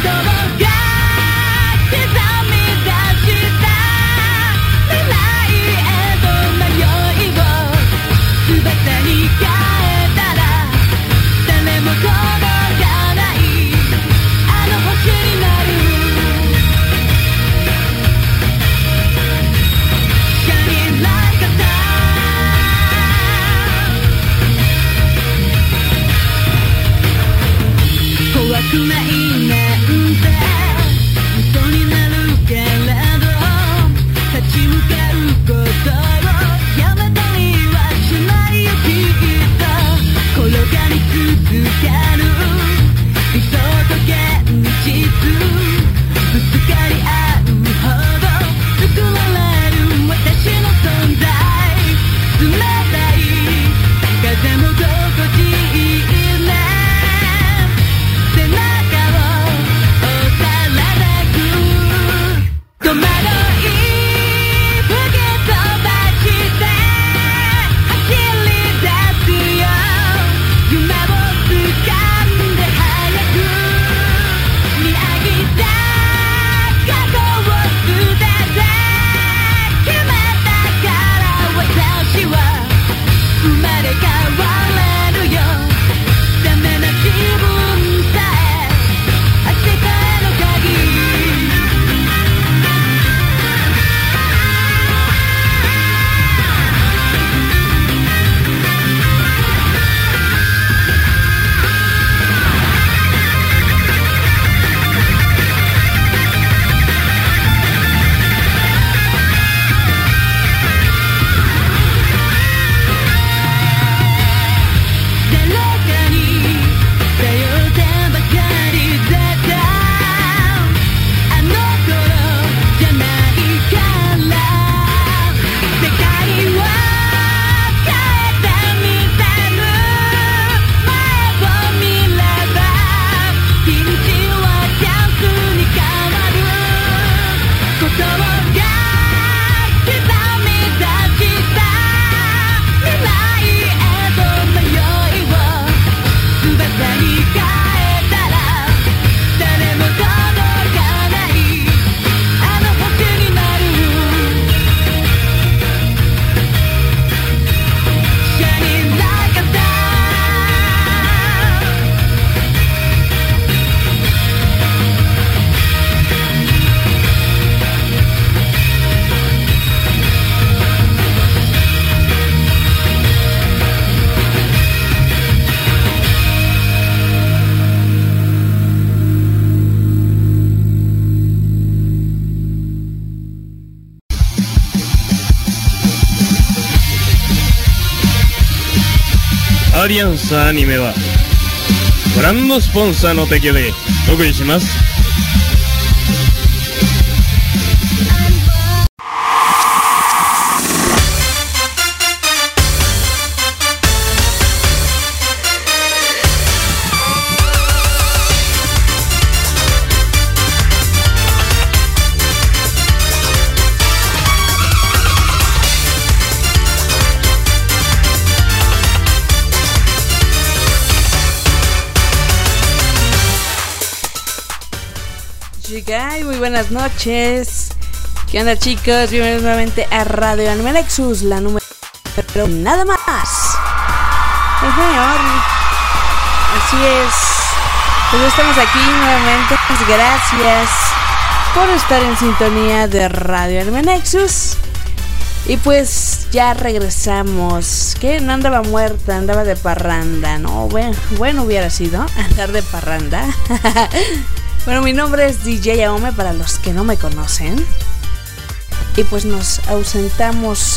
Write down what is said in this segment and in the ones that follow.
アリアンスアニメはブランドスポンサーの提供でお送りします。 Muy buenas noches. ¿Qué onda, chicos? Bienvenidos nuevamente a Radio Anime Nexus, la número nada más. Señor. Así es. Pues estamos aquí nuevamente. Gracias por estar en sintonía de Radio Anime Nexus. Y pues ya regresamos. ¿Qué? No andaba muerta, andaba de parranda, ¿no? Bueno hubiera sido andar de parranda. Bueno, mi nombre es DJ Aome para los que no me conocen. Y pues nos ausentamos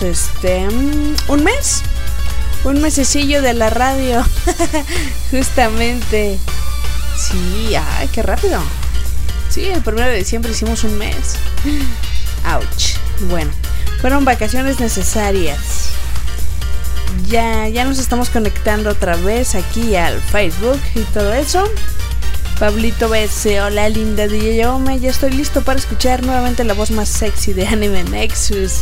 un mesecillo de la radio. Justamente. Sí, ay, qué rápido. Sí, el 1 de diciembre hicimos un mes. Ouch. Bueno, fueron vacaciones necesarias. Ya nos estamos conectando otra vez aquí al Facebook y todo eso. Pablito BC, hola linda DJ Ome, ya estoy listo para escuchar nuevamente la voz más sexy de Anime Nexus.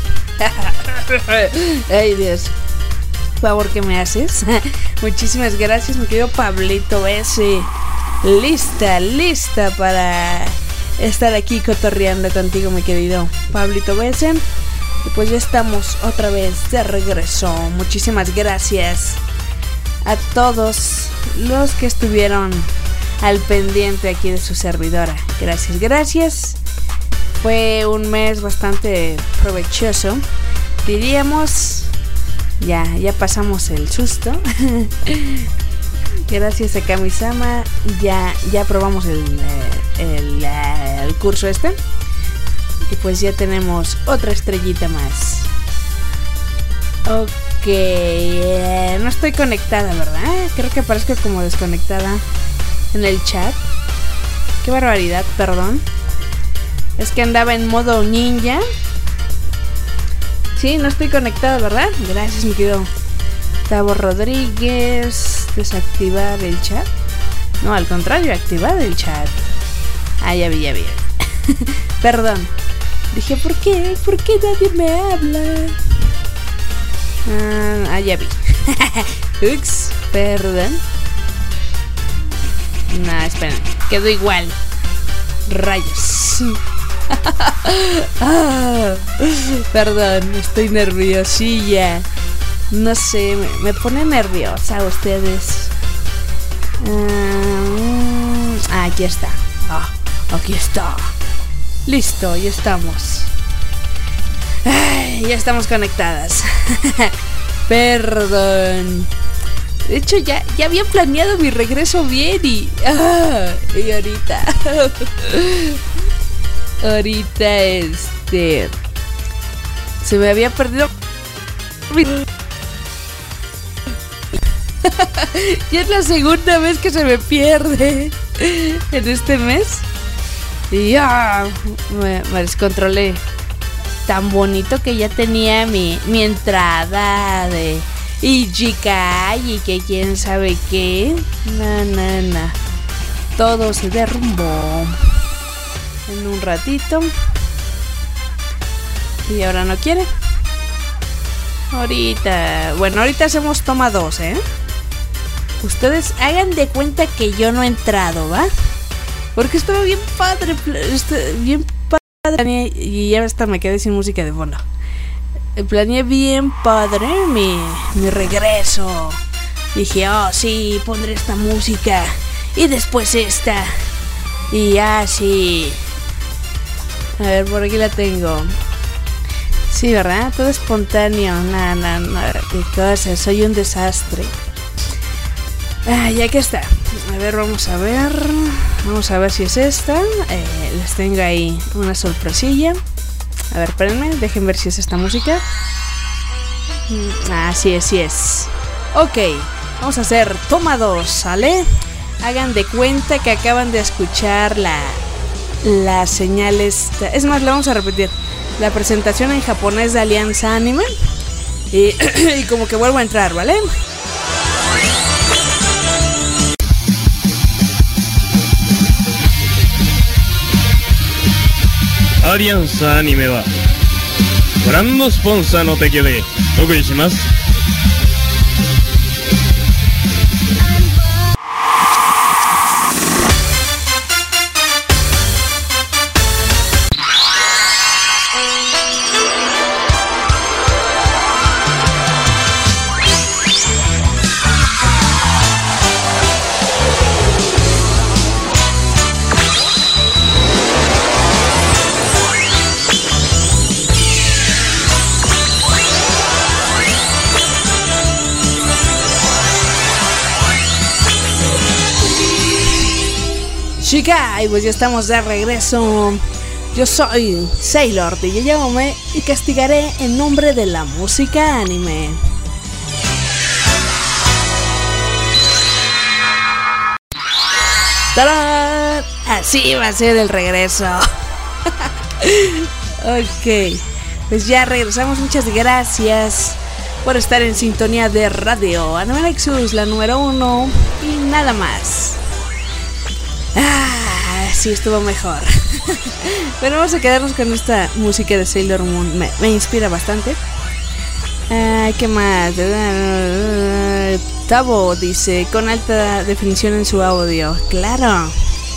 Ay Dios, favor que me haces. Muchísimas gracias mi querido Pablito BC. lista para estar aquí cotorreando contigo, mi querido Pablito Besen. Y pues ya estamos otra vez de regreso. Muchísimas gracias a todos los que estuvieron al pendiente aquí de su servidora. Gracias. Fue un mes bastante provechoso, diríamos. Ya pasamos el susto. Gracias a Kamisama ya probamos el curso este. Y pues ya tenemos otra estrellita más. Ok, no estoy conectada, ¿verdad? Creo que aparezco como desconectada en el chat. Qué barbaridad, perdón. Es que andaba en modo ninja. Sí, no estoy conectada, ¿verdad? Gracias, mi querido Tavo Rodríguez. Desactivar el chat. No, al contrario, activar el chat. Ah, ya vi. Perdón. Dije, ¿por qué? ¿Por qué nadie me habla? Ya vi. Ups, perdón. No, esperen. Quedó igual. Rayos. Perdón, estoy nerviosilla. No sé, me pone nerviosa ustedes. Aquí está. Aquí está. Listo, ya estamos. Ya estamos conectadas. Perdón. De hecho ya había planeado mi regreso bien y ahorita se me había perdido. Ya es la segunda vez que se me pierde en este mes. Y me descontrolé. Tan bonito que ya tenía mi entrada de Ichikai y que quién sabe qué. No. Todo se derrumbó en un ratito. Y ahora no quiere. Ahorita hacemos toma 2, Ustedes hagan de cuenta que yo no he entrado, ¿va? Porque estaba bien padre. Y ya hasta me quedé sin música de fondo. Planeé bien padre mi regreso. Dije, sí, pondré esta música y después esta. Y así. A ver, por aquí la tengo. Sí, ¿verdad? Todo espontáneo. No, qué cosa, soy un desastre. Ya que está. A ver, vamos a ver si es esta. Les tengo ahí una sorpresilla. A ver, espérenme, dejen ver si es esta música. Sí es. Ok, vamos a hacer toma 2, ¿sale? Hagan de cuenta que acaban de escuchar la señal esta. Es más, la vamos a repetir. La presentación en japonés de Alianza Anime. Y como que vuelvo a entrar, ¿vale? Alianza Anime はご覧のスポンサーの提供でお送りします。 Chica, y pues ya estamos de regreso. Yo soy Sailor de Yayome y castigaré en nombre de la música anime. ¡Tarán! Así va a ser el regreso. Ok, pues ya regresamos. Muchas gracias por estar en sintonía de Radio Anime Nexus, la número 1 y nada más. Sí, estuvo mejor. Pero vamos a quedarnos con esta música de Sailor Moon. Me inspira bastante. ¿Qué más? Tavo dice, con alta definición en su audio. Claro.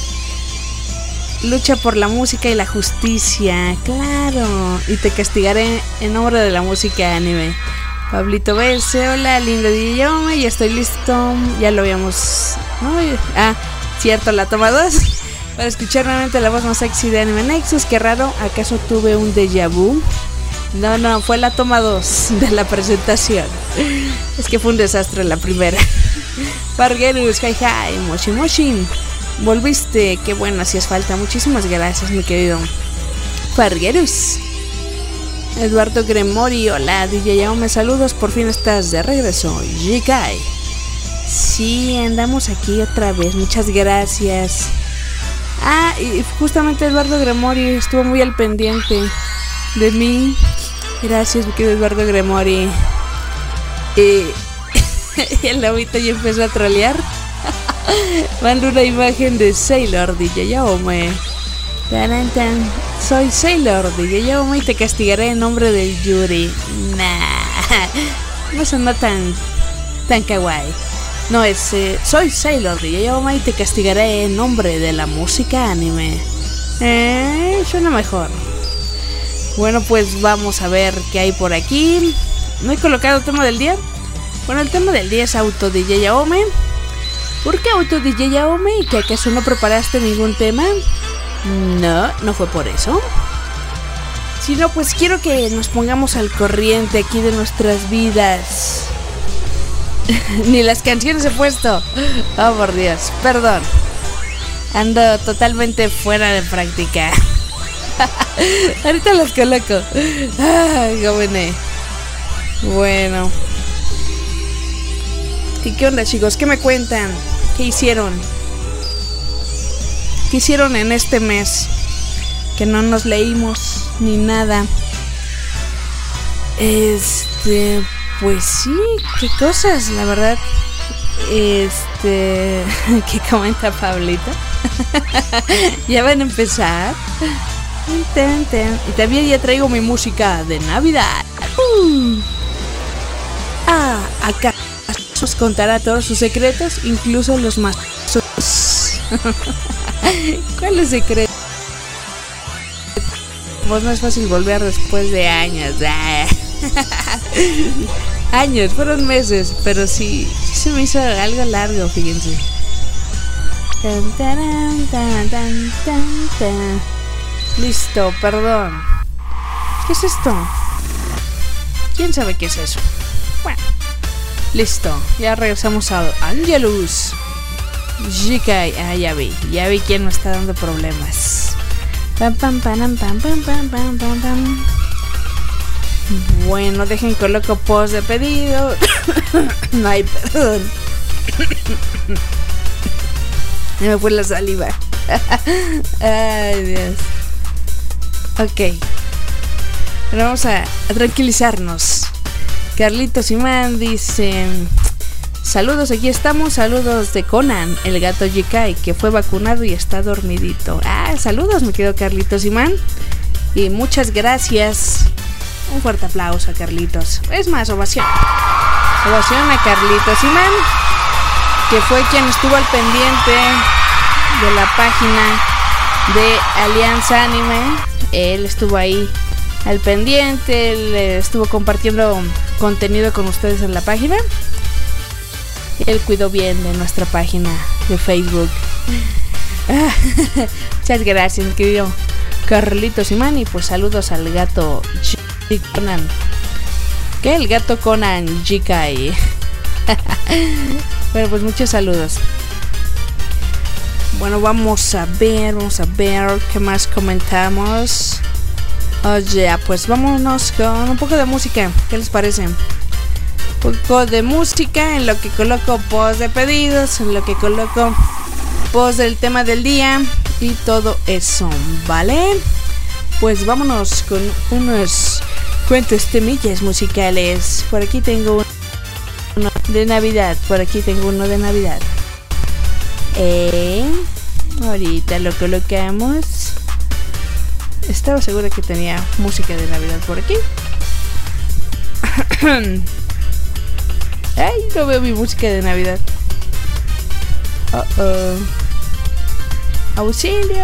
Lucha por la música y la justicia. Claro. Y te castigaré en nombre de la música anime. Pablito BS, hola, lindo día, ya estoy listo. Ya lo habíamos... cierto, la toma 2. Para escuchar nuevamente la voz más sexy de Anime Nexus. Qué raro, ¿acaso tuve un déjà vu? No, fue la toma 2 de la presentación. Es que fue un desastre la primera. Parguerus, hi, Moshi Moshi. Volviste, qué bueno, hacías falta. Muchísimas gracias, mi querido Parguerus. Eduardo Gremori, hola, DJ Yaome, saludos, por fin estás de regreso. Jikai. Sí, andamos aquí otra vez, muchas gracias. Y justamente Eduardo Gremori estuvo muy al pendiente de mí. Gracias, mi querido Eduardo Gremori. Y el lobito ya empezó a trolear. Mando una imagen de Sailor DJ Yaome. Soy Sailor DJ Yaome y te castigaré en nombre del Yuri. No sonó tan kawaii. No, es soy Sailor DJ Yaome y te castigaré en nombre de la música anime. Suena mejor. Bueno, pues vamos a ver qué hay por aquí. ¿No he colocado el tema del día? Bueno, el tema del día es Auto DJ Yaome. ¿Por qué Auto DJ Yaome? ¿Y que acaso no preparaste ningún tema? No fue por eso. Sino pues quiero que nos pongamos al corriente aquí de nuestras vidas. Ni las canciones he puesto. Oh, por Dios, perdón. Ando totalmente fuera de práctica. Ahorita las coloco. Jóvenes. Bueno. ¿Y qué onda, chicos? ¿Qué me cuentan? ¿Qué hicieron? ¿Qué hicieron en este mes? Que no nos leímos ni nada. Pues sí, qué cosas, la verdad. ¿Qué comenta Pablito? Ya van a empezar. Y también ya traigo mi música de Navidad. Acá os contará todos sus secretos, incluso los más... ¿Cuáles secretos? Pues no es fácil volver después de años. Años, fueron meses, pero sí se me hizo algo largo, fíjense. Listo, perdón. ¿Qué es esto? ¿Quién sabe qué es eso? Bueno, listo, ya regresamos a Angelus. Jikai, ya vi quién me está dando problemas. Bueno, dejen coloco post de pedido. No hay perdón. Me fue la saliva. Ay, Dios. Ok. Pero vamos a tranquilizarnos. Carlitos Imán dice: saludos, aquí estamos. Saludos de Conan, el gato Jikai, que fue vacunado y está dormidito. Saludos, mi querido Carlitos Imán. Y muchas gracias. Un fuerte aplauso a Carlitos. Es más, ovación. Ovación a Carlitos Imán, que fue quien estuvo al pendiente de la página de Alianza Anime. Él estuvo ahí al pendiente. Él estuvo compartiendo contenido con ustedes en la página. Él cuidó bien de nuestra página de Facebook. Muchas gracias, mi querido Carlitos Imán. Y pues saludos al gato Conan. ¿Qué? El gato Conan Jikai. Bueno, pues muchos saludos. Bueno, vamos a ver qué más comentamos. Oye, pues vámonos con un poco de música. ¿Qué les parece? Un poco de música en lo que coloco post de pedidos, en lo que coloco post del tema del día y todo eso, ¿vale? Pues vámonos con unos cuantos temillas musicales. Por aquí tengo uno de Navidad. Ahorita lo colocamos. Estaba segura que tenía música de Navidad por aquí. Ay, no veo mi música de Navidad. Auxilio.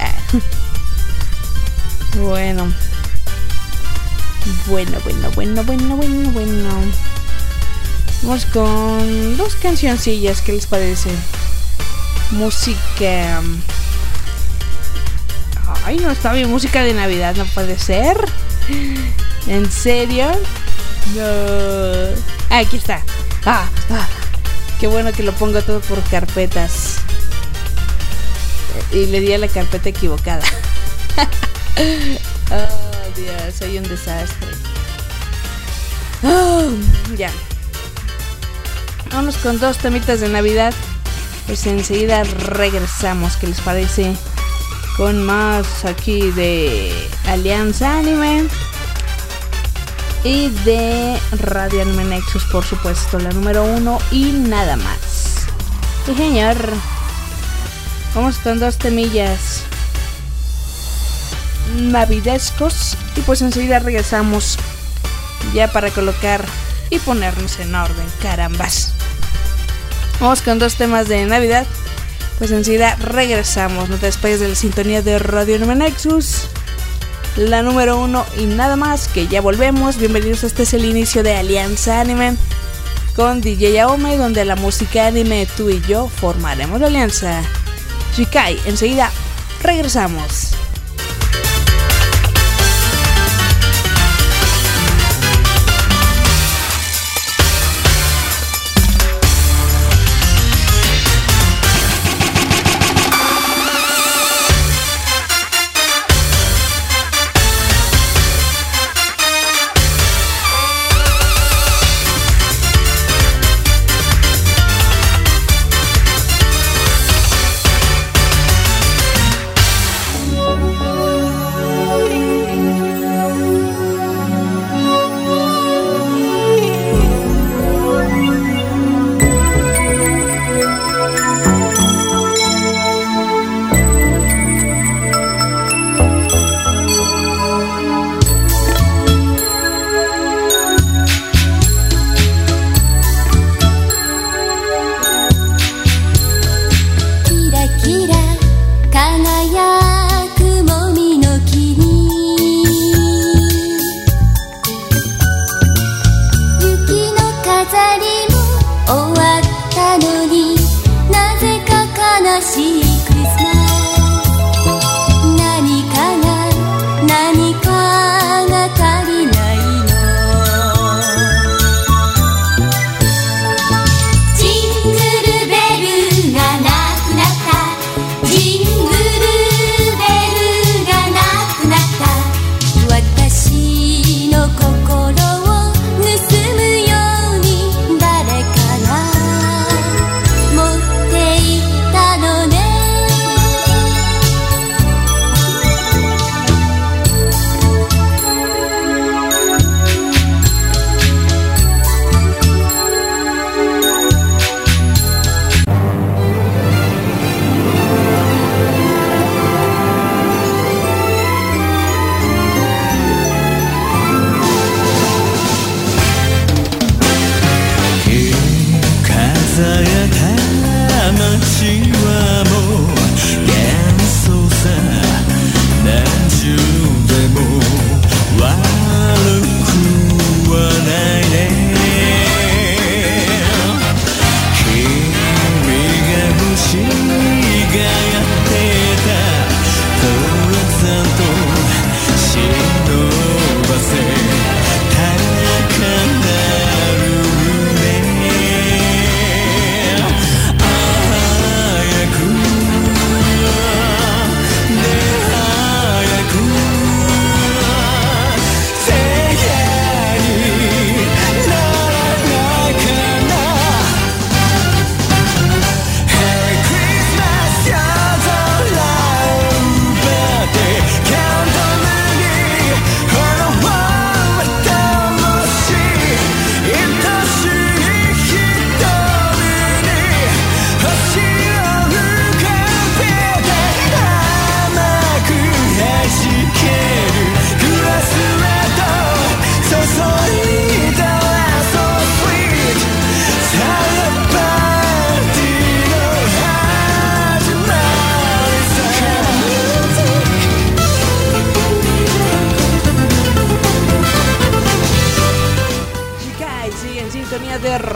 Bueno. Vamos con dos cancioncillas. ¿Qué les parece? Música. Ay, no está bien. Música de Navidad, no puede ser. ¿En serio? No. Aquí está. Qué bueno que lo pongo todo por carpetas. Y le di a la carpeta equivocada. Oh, Dios, soy un desastre. Ya. Vamos con dos temitas de Navidad. Pues enseguida regresamos. ¿Qué les parece? Con más aquí de Alianza Anime y de Radio Anime Nexus, por supuesto, la número 1 y nada más. Sí, señor. Vamos con dos temillas navidescos y pues enseguida regresamos ya para colocar y ponernos en orden, carambas. Vamos con dos temas de Navidad. Pues enseguida regresamos. No te despegues de la sintonía de Radio Anime Nexus, la número 1 y nada más, que ya volvemos. Bienvenidos, este es el inicio de Alianza Anime con DJ Aome, donde la música anime, tú y yo formaremos la alianza. Shikai, enseguida regresamos.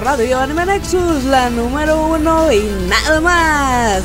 Radio Anime Nexus, la número 1 y nada más.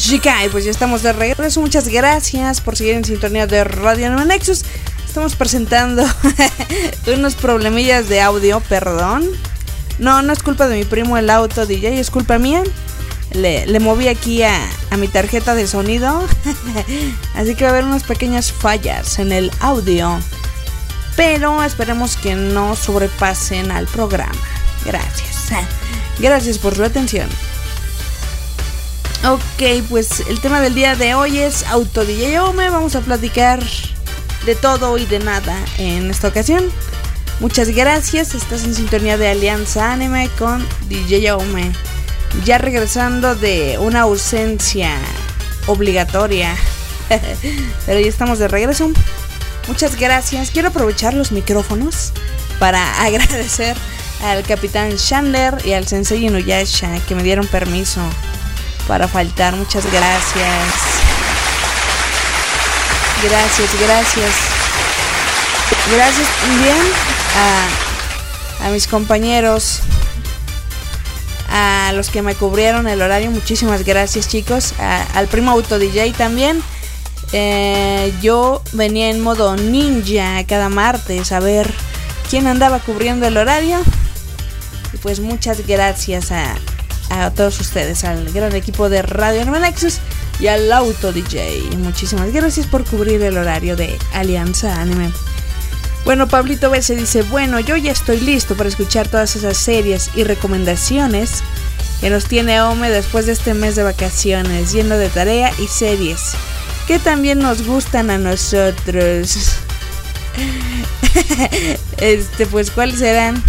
chica. Y pues ya estamos de regreso. Muchas gracias por seguir en sintonía de Radio Anime Nexus. Estamos presentando unos problemillas de audio, perdón. No es culpa de mi primo el auto DJ, es culpa mía. Le moví aquí a mi tarjeta de sonido. Así que va a haber unas pequeñas fallas en el audio, pero esperemos que no sobrepasen al programa. Gracias por su atención. Ok, pues el tema del día de hoy es Auto DJ Ome. Vamos a platicar de todo y de nada en esta ocasión. Muchas gracias, estás en sintonía de Alianza Anime con DJ Ome. Ya regresando de una ausencia obligatoria, pero ya estamos de regreso. Muchas gracias. Quiero aprovechar los micrófonos para agradecer al Capitán Chandler y al Sensei Inuyasha que me dieron permiso para faltar. Muchas gracias. Gracias también a mis compañeros, a los que me cubrieron el horario. Muchísimas gracias, chicos. Al primo Auto DJ también. Yo venía en modo ninja cada martes a ver quién andaba cubriendo el horario. Y pues muchas gracias a todos ustedes, al gran equipo de Radio Anime Nexus y al Auto DJ. Muchísimas gracias por cubrir el horario de Alianza Anime. Bueno, Pablito B se dice: bueno, yo ya estoy listo para escuchar todas esas series y recomendaciones que nos tiene Ome después de este mes de vacaciones, lleno de tarea y series que también nos gustan a nosotros. Pues ¿cuáles serán?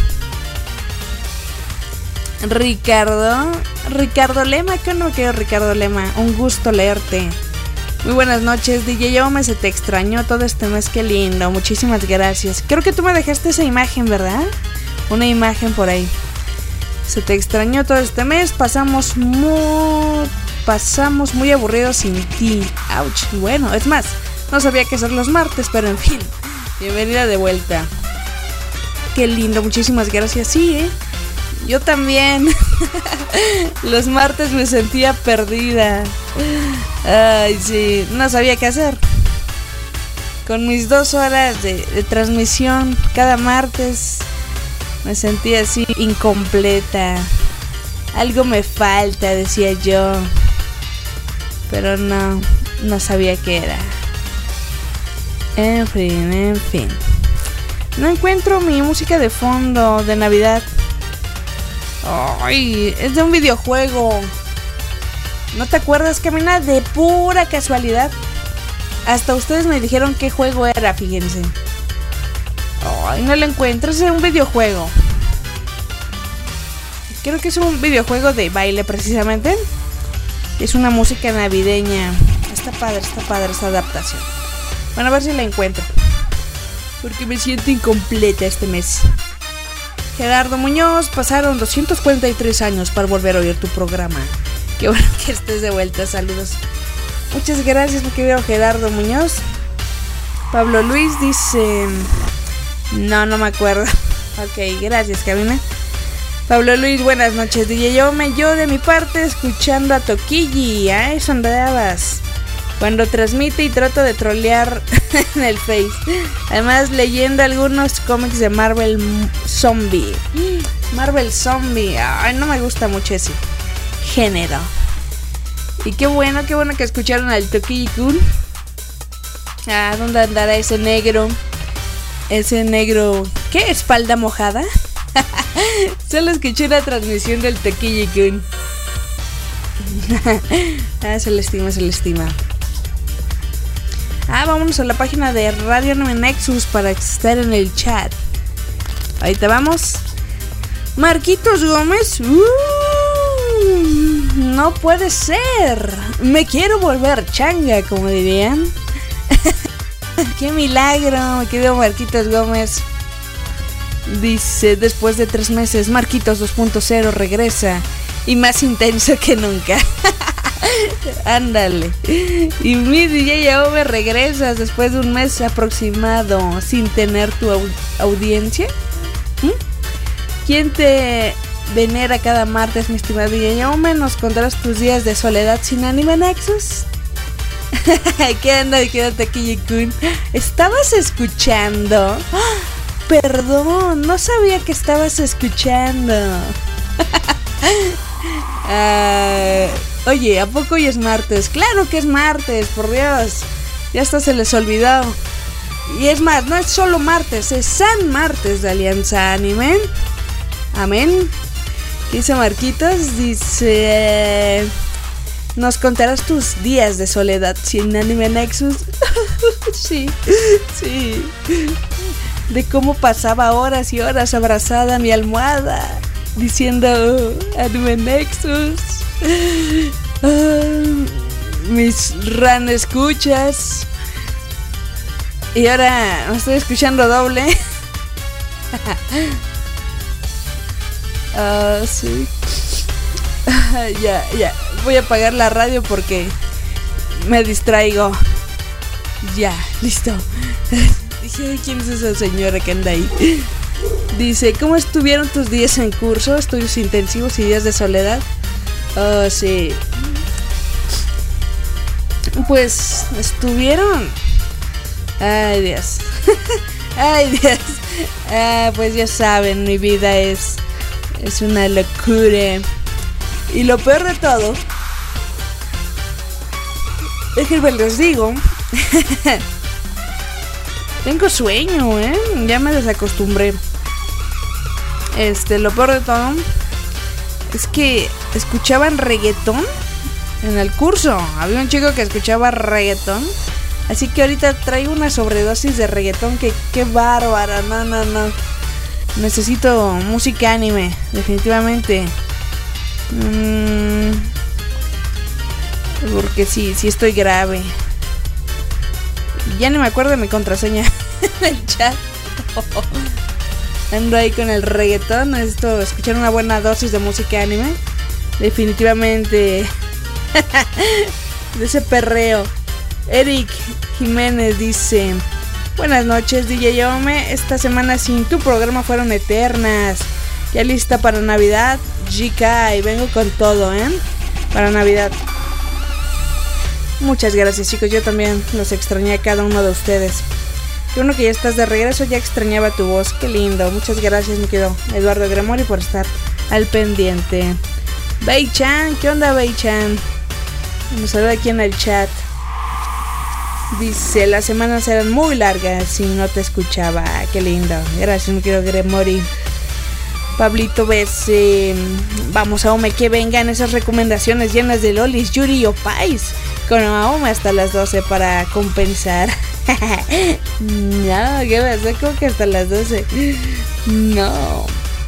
Ricardo Lema, ¿qué no quiero, Ricardo Lema? Un gusto leerte. Muy buenas noches, DJ Ome, se te extrañó todo este mes, qué lindo, muchísimas gracias. Creo que tú me dejaste esa imagen, ¿verdad? Una imagen por ahí. Se te extrañó todo este mes, pasamos muy aburridos sin ti. Ouch. Bueno, es más, no sabía que ser los martes, pero en fin, bienvenida de vuelta. Qué lindo, muchísimas gracias. Sí, yo también. Los martes me sentía perdida. Ay, sí, no sabía qué hacer. Con mis 2 horas de transmisión cada martes me sentía así incompleta. Algo me falta, decía yo. Pero no sabía qué era. En fin. No encuentro mi música de fondo de Navidad. Ay, es de un videojuego. ¿No te acuerdas, Camina? De pura casualidad. Hasta ustedes me dijeron qué juego era, fíjense. Ay, no lo encuentro, es un videojuego. Creo que es un videojuego de baile precisamente. Es una música navideña. Está padre esta adaptación. Bueno, a ver si la encuentro, porque me siento incompleta este mes. Gerardo Muñoz, pasaron 243 años para volver a oír tu programa. Qué bueno que estés de vuelta, saludos. Muchas gracias, mi querido Gerardo Muñoz. Pablo Luis dice... No me acuerdo. Ok, gracias, Cabina. Pablo Luis, buenas noches, DJ Ome. Yo de mi parte escuchando a Toquilli. A eso andabas cuando transmite y trato de trolear en el Face. Además, leyendo algunos cómics de Marvel Zombie. Marvel Zombie. Ay, no me gusta mucho ese género. Y qué bueno que escucharon al Toquilli-kun. ¿Dónde andará ese negro? Ese negro... ¿Qué? ¿Espalda mojada? Solo escuché una transmisión del Toquilli-kun. Se le estima. Vámonos a la página de Radio Anime Nexus para estar en el chat. Ahí te vamos. Marquitos Gómez. No puede ser. Me quiero volver changa, como dirían. Qué milagro, me querido Marquitos Gómez. Dice, después de 3 meses, Marquitos 2.0 regresa y más intenso que nunca. Ándale. Y mi DJ Ome regresas después de un mes aproximado sin tener tu audiencia. ¿Quién te venera cada martes, mi estimado Yayome. Nos contarás tus días de soledad sin Anime Nexus. ¿Qué onda? Quédate aquí, Kun. ¿Estabas escuchando? Perdón, no sabía que estabas escuchando. Oye, ¿a poco hoy es martes? Claro que es martes, por Dios. Ya hasta se les olvidó. Y es más, no es solo martes, es San Martes de Alianza Anime. Amén. ¿Qué dice Marquitos? Dice... ¿Nos contarás tus días de soledad sin Anime Nexus? Sí. De cómo pasaba horas y horas abrazada a mi almohada diciendo Anime Nexus. Mis ran escuchas. Y ahora me estoy escuchando doble. Sí. Ya. Voy a apagar la radio porque me distraigo. Ya, listo. Dije, ¿quién es esa señora que anda ahí? Dice, ¿cómo estuvieron tus días en curso? Estudios intensivos y días de soledad. Sí. Pues estuvieron. Ay, Dios. Ay, Dios. Pues ya saben, mi vida es una locura. Y lo peor de todo, déjenme les digo, tengo sueño, ya me desacostumbré. Lo peor de todo es que escuchaban reggaetón en el curso. Había un chico que escuchaba reggaetón. Así que ahorita traigo una sobredosis de reggaetón que qué bárbara. No. Necesito música anime, definitivamente. Porque sí estoy grave. Ya no me acuerdo de mi contraseña en el chat. Ando ahí con el reggaetón. Necesito escuchar una buena dosis de música anime. Definitivamente. De ese perreo. Eric Jiménez dice: buenas noches, DJ Yome. Esta semana sin tu programa fueron eternas. Ya lista para Navidad, GK, y vengo con todo, para Navidad. Muchas gracias, chicos. Yo también los extrañé a cada uno de ustedes. Qué bueno que ya estás de regreso, ya extrañaba tu voz. Qué lindo. Muchas gracias, mi querido Eduardo Gremori, por estar al pendiente. Bei-chan, ¿qué onda, Bei-chan? Nos saluda aquí en el chat. Dice, las semanas eran muy largas si no te escuchaba. Qué lindo. Gracias, mi querido Gremori. Pablito BC, vamos Aome, que vengan esas recomendaciones llenas de lolis, yuri y opais. Con Aome hasta las 12 para compensar. No, ¿qué pasa? ¿Cómo que hasta las 12? No,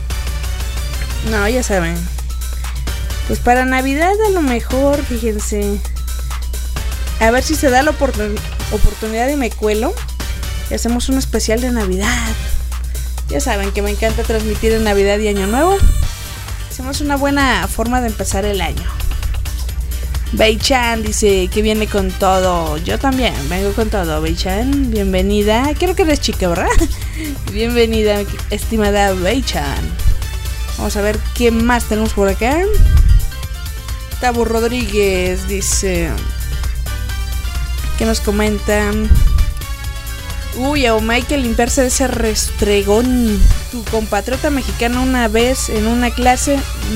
ya saben. Pues para Navidad a lo mejor, fíjense. A ver si se da la oportunidad y me cuelo. Y hacemos un especial de Navidad. Ya saben que me encanta transmitir en Navidad y Año Nuevo. Hacemos una buena forma de empezar el año. Bei-chan dice que viene con todo. Yo también vengo con todo, Bei-chan. Bienvenida. Creo que eres chica, ¿verdad? Bienvenida, estimada Bei-chan. Vamos a ver qué más tenemos por acá. Tabu Rodríguez dice... ¿Qué nos comentan? Uy, Aome, hay que limpiarse de ese restregón. Tu compatriota mexicano una vez en una clase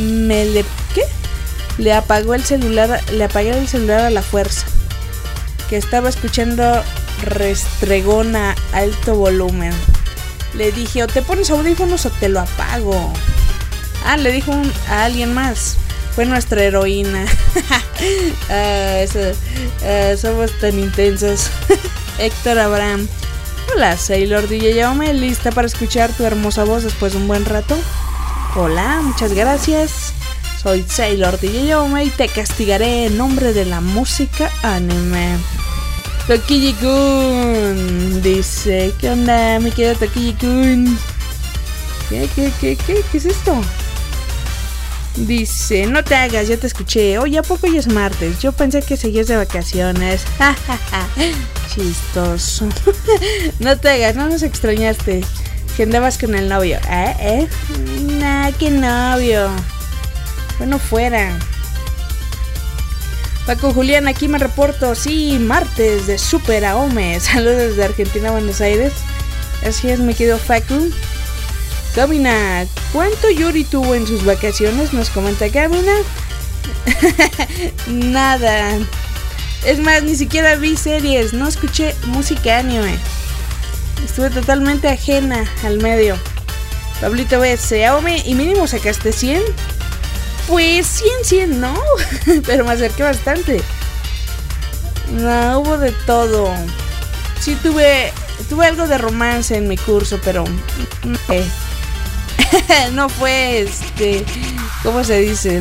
le apagué el celular a la fuerza. Que estaba escuchando restregón a alto volumen. Le dije, o te pones audífonos o te lo apago. Le dijo a alguien más. Fue nuestra heroína. Somos tan intensos. Héctor Abraham. Hola, Sailor DJ Yome, lista para escuchar tu hermosa voz después de un buen rato. Hola, muchas gracias. Soy Sailor DJ Yome y te castigaré en nombre de la música anime. Tokiji-kun dice, ¿qué onda, mi querido Tokiji-kun? ¿Qué es esto? Dice, no te hagas, ya te escuché. Oye, ¿a poco hoy es martes? Yo pensé que seguías de vacaciones. Chistoso. No te hagas, no nos extrañaste. Que andabas con el novio. Nah, qué novio. Bueno, fuera. Paco Julián, aquí me reporto. Sí, martes de Super Ahome. Saludos desde Argentina, Buenos Aires. Así es, mi querido Facu. Gabina, ¿cuánto Yuri tuvo en sus vacaciones? Nos comenta Gabina. Nada. Es más, ni siquiera vi series. No escuché música anime. Estuve totalmente ajena al medio. Pablito B.S. Aome, ¿y mínimo sacaste 100? Pues 100, ¿no? Pero me acerqué bastante. No, hubo de todo. Sí, tuve algo de romance en mi curso, pero no fue, ¿cómo se dice?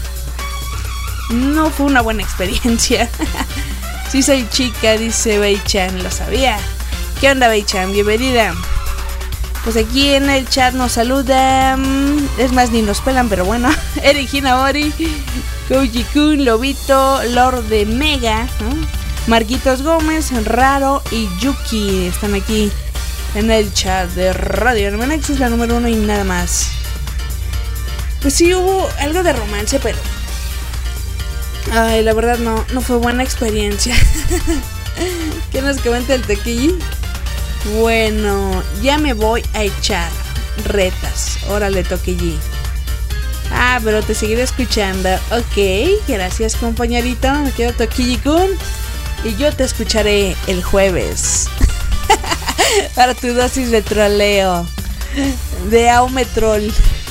No fue una buena experiencia. Sí soy chica, dice Beichan, lo sabía. ¿Qué onda, Beichan? Bienvenida. Pues aquí en el chat nos saluda. Es más, ni nos pelan, pero bueno. Eric Hinamori, Koji Kun, Lobito, Lord de Mega, ¿no? Marquitos Gómez, Raro y Yuki están aquí en el chat de Radio Anime Nexus, la número 1 y nada más. Pues sí, hubo algo de romance, pero ay, la verdad no fue buena experiencia. ¿Qué nos comenta el Tequilli? Bueno, ya me voy a echar retas. Órale, Toquilli. Ah, pero te seguiré escuchando. Ok, gracias, compañerito. Me quedo Toquilli-kun. Y yo te escucharé el jueves. Para tu dosis de troleo. De Aumetrol.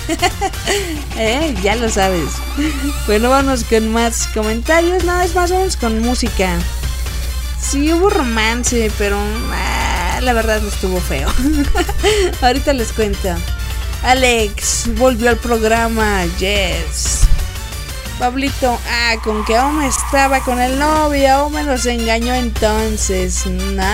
Ya lo sabes. Bueno, vamos con más comentarios. No, es más, vamos con música. Sí, hubo romance, pero la verdad no estuvo feo. Ahorita les cuento. Alex volvió al programa. Yes. Pablito, con que Aome estaba con el novio. Aome nos engañó entonces. No.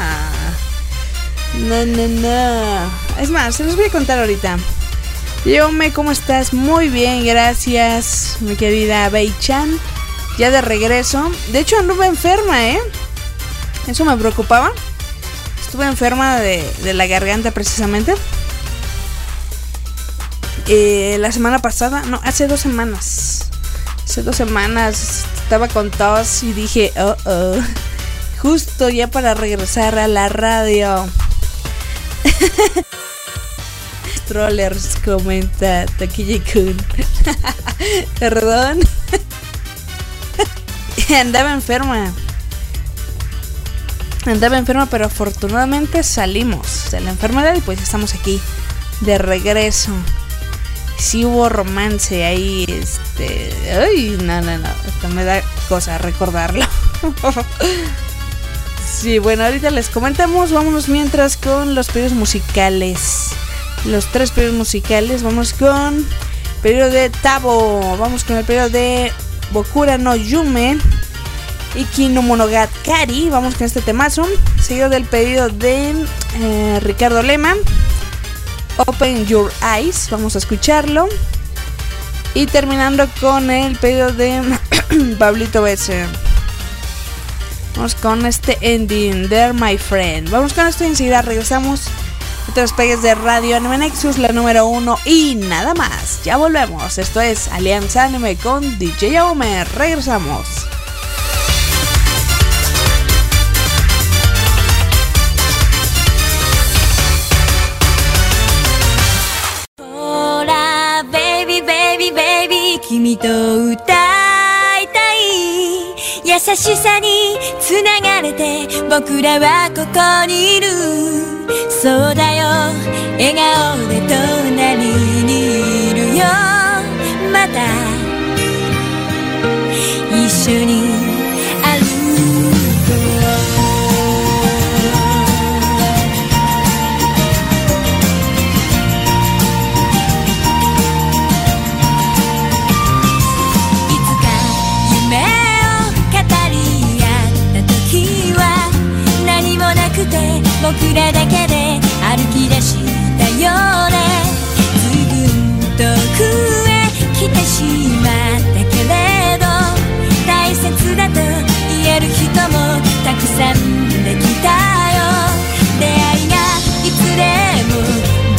Es más, se los voy a contar ahorita. Y Aome, ¿cómo estás? Muy bien, gracias, mi querida Beichan. Ya de regreso. De hecho anduve enferma, eso me preocupaba. Estuve enferma de la garganta precisamente. La semana pasada, no, hace 2 semanas. Hace 2 semanas estaba con tos y dije, justo ya para regresar a la radio. Trollers, comenta Taquille-kun. Perdón. Andaba enferma, pero afortunadamente salimos de la enfermedad y pues estamos aquí de regreso. Sí hubo romance ahí, ay, no, esto me da cosa recordarlo. Sí, bueno, ahorita les comentamos. Vámonos mientras con los pedidos musicales. Los 3 pedidos musicales. Vamos con el pedido de Tabo. Vamos con el pedido de Bokura no Yume Iki no Monogatari. Vamos con este temazo. Seguido del pedido de Ricardo Lema, Open Your Eyes. Vamos a escucharlo. Y terminando con el pedido de Pablito B.S. Vamos con este ending, There My Friend. Vamos con esto y enseguida regresamos. Otros pegues de Radio Anime Nexus, la número 1 y nada más. Ya volvemos. Esto es Alianza Anime con DJ Aome. Regresamos. Hola, baby, baby, baby, 君と歌いたい。優しさにつながれて僕らはここにいる。そうだよ、笑顔で隣にいるよ。また一緒に歩こう。いつか夢を語り合った時は何もなくて僕らだけで歩き出したよね。ずいぶん遠くへ来てしまったけれど大切だと言える人もたくさんできたよ。出会いがいつでも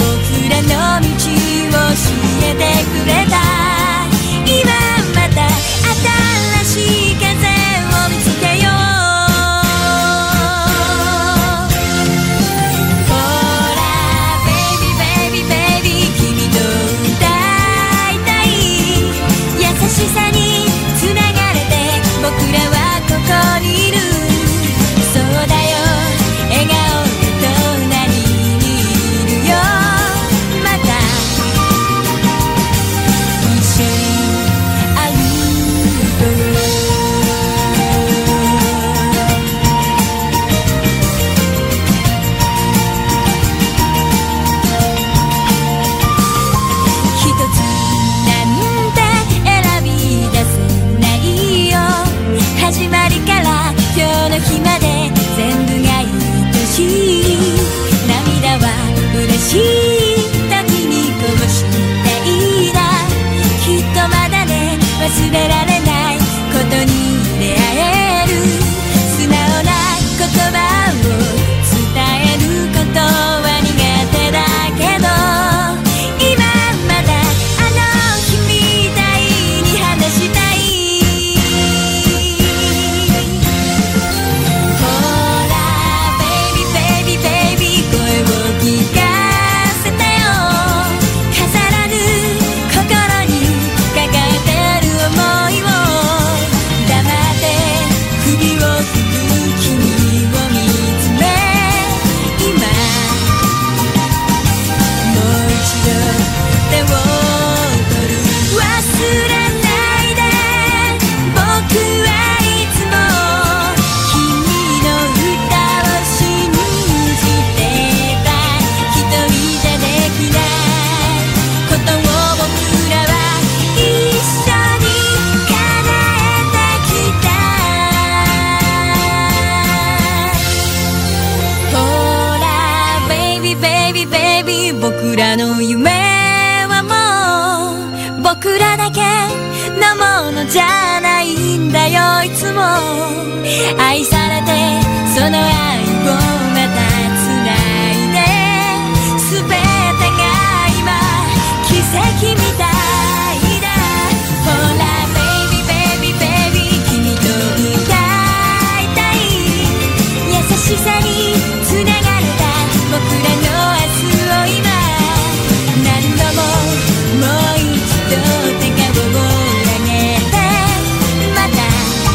イビーベイビーベイビー僕らの夢はもう僕らだけのものじゃないんだよいつも愛されてその愛をまた繋いで全てが今奇跡みたいだほらベイビーベイビーベイビー君と歌いたい優しさに繋がれた僕らの明日を今何度ももう一度手が上げてまた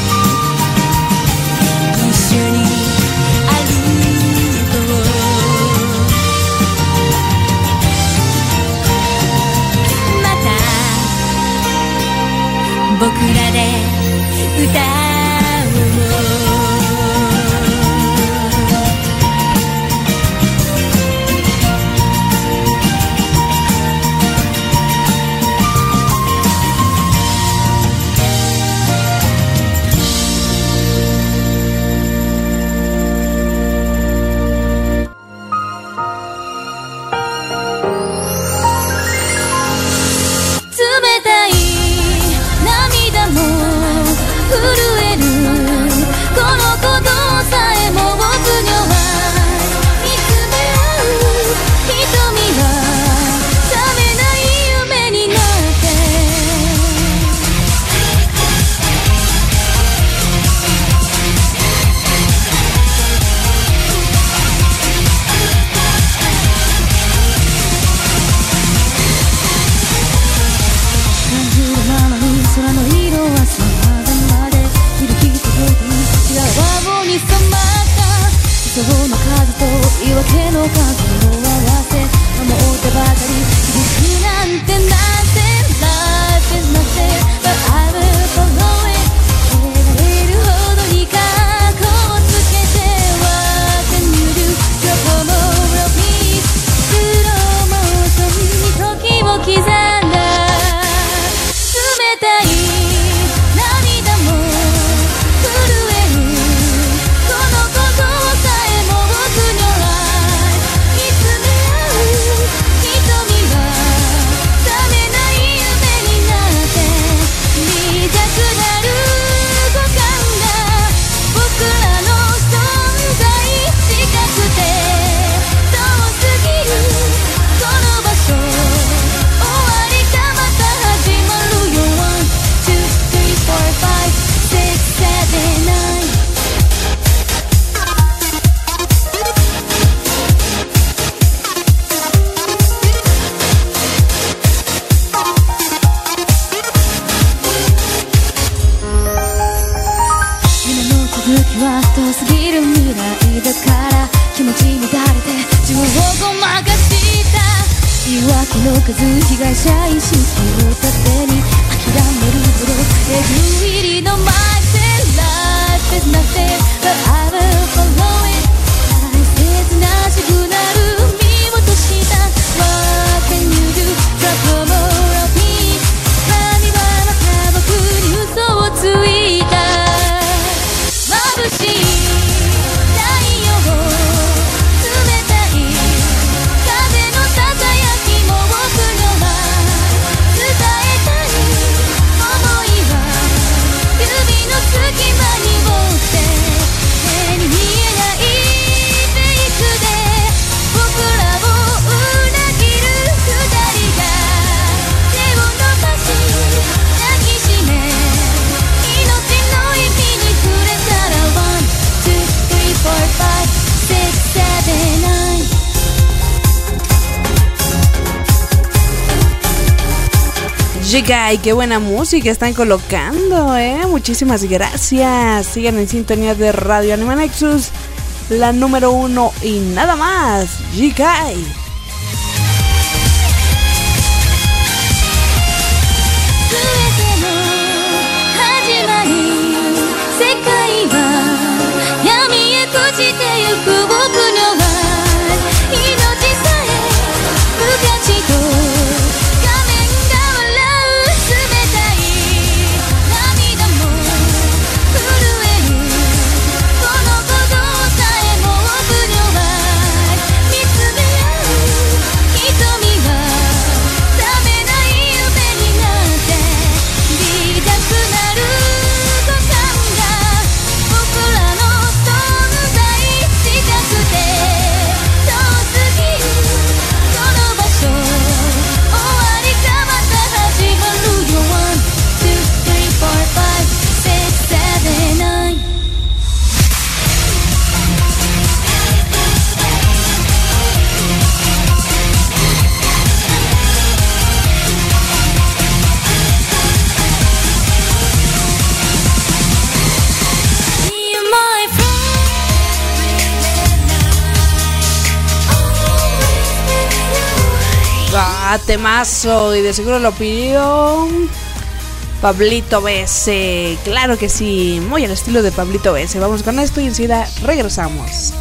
一緒に歩こうまた僕らで歌おう冷たい涙も震えるこの鼓動さえも僕には見つめ合う瞳は覚めない夢になって感じるままに空の色はさまで響き届いて違う泡に染まった理想の数と言い訳の数を合わせ守ってばかり響くなんてなんて Life is nothing but I will follow it 汚れるほどにカッコをつけて What can you do? Your home of peace スローモーションに時を刻んだ冷たい涙も震えるこの鼓動さえも僕には見つめ合う瞳は覚めない夢になって見たくなる五感が僕らの存在近くて遠すぎるこの場所終わりかまた始まるよ One, two, three, four, five, six, seven, nine夢の続きは遠すぎる未来だから気持ち乱れて自分をごまかした言い訳の数被害者意識を盾に諦めるほどえぐ入りの My life is nothing but I will follow it 大切なシグナル見落とした What can you do? Drop more of me 神はまた僕に嘘をついた眩しい太陽冷たい風のささやきも僕には伝えたい想いは指の隙間に折って目に見えないフェイクで僕らを裏切る二人が手を伸ばし抱きしめ命の意味に触れたら One, two, three, four, five, six, seven, nine Llega y qué buena música están colocando, muchísimas gracias. Sigan en sintonía de Radio Anime Nexus, la número 1 y nada más. Jikai. 全ての始まり世界は闇へ閉じてゆく僕のは命さえ無価値と画面が笑う冷たい涙も震えるこの鼓動さえも僕のは見つめ合 temazo, y de seguro lo pidió Pablito BS. Claro que sí, muy al estilo de Pablito BS. Vamos con esto y enseguida regresamos.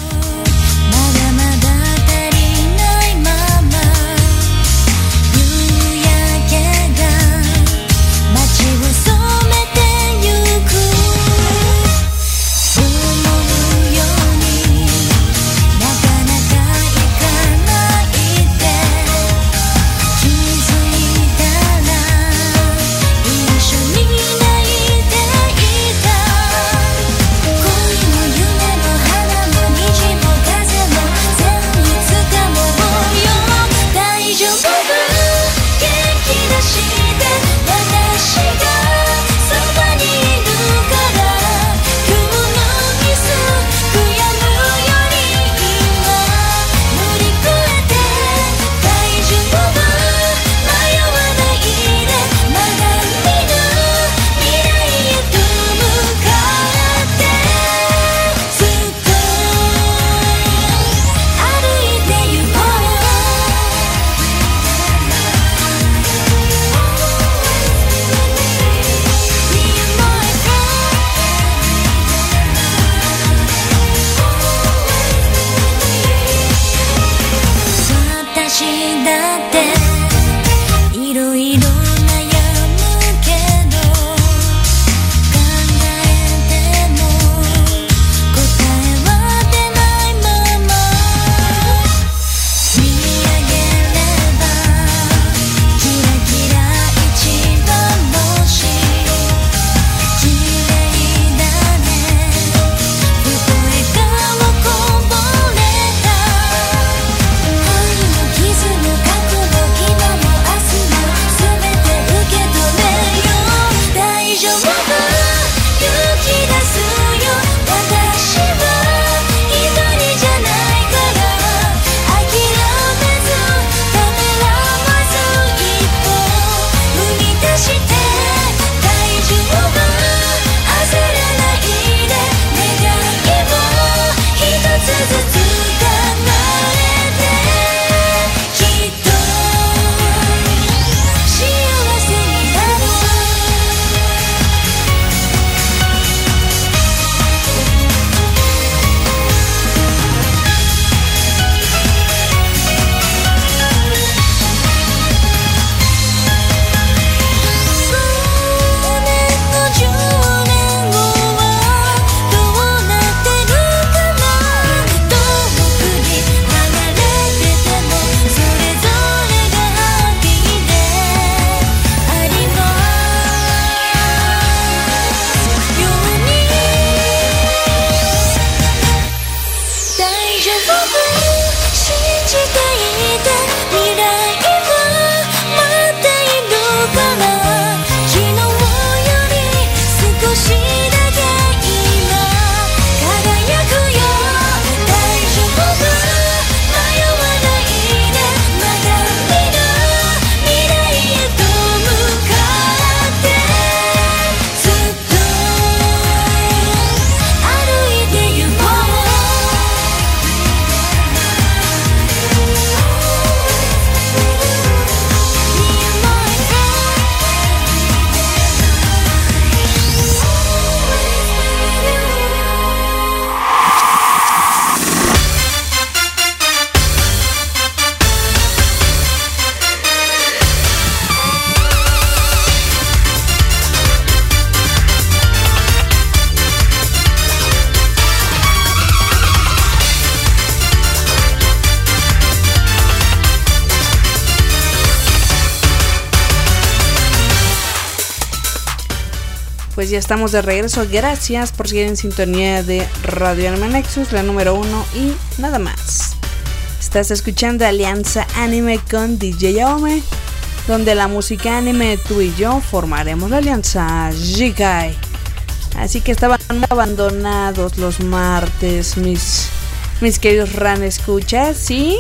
Pues ya estamos de regreso. Gracias por seguir en sintonía de Radio Anime Nexus, la número 1 y nada más. Estás escuchando Alianza Anime con DJ Aome, donde la música anime, tú y yo formaremos la alianza Jikai. Así que estaban abandonados los martes, mis queridos ran escuchas, ¿sí?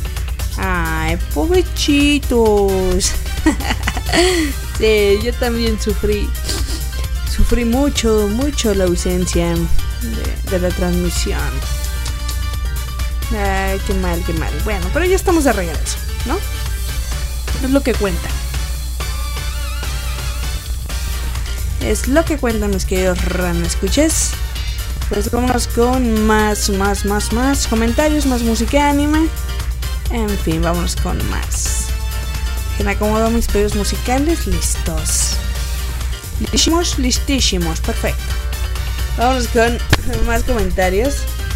Ay, pobrecitos. Sí, yo también sufrí mucho la ausencia de la transmisión. Ay, qué mal. Bueno, pero ya estamos de regreso, ¿no? Es lo que cuenta. Es lo que cuentan mis queridos escuches. Pues vámonos con más comentarios, más música anime. En fin, vámonos con más. Que me acomodo mis pedidos musicales, listos. Listísimos, perfecto. Vámonos con más comentarios.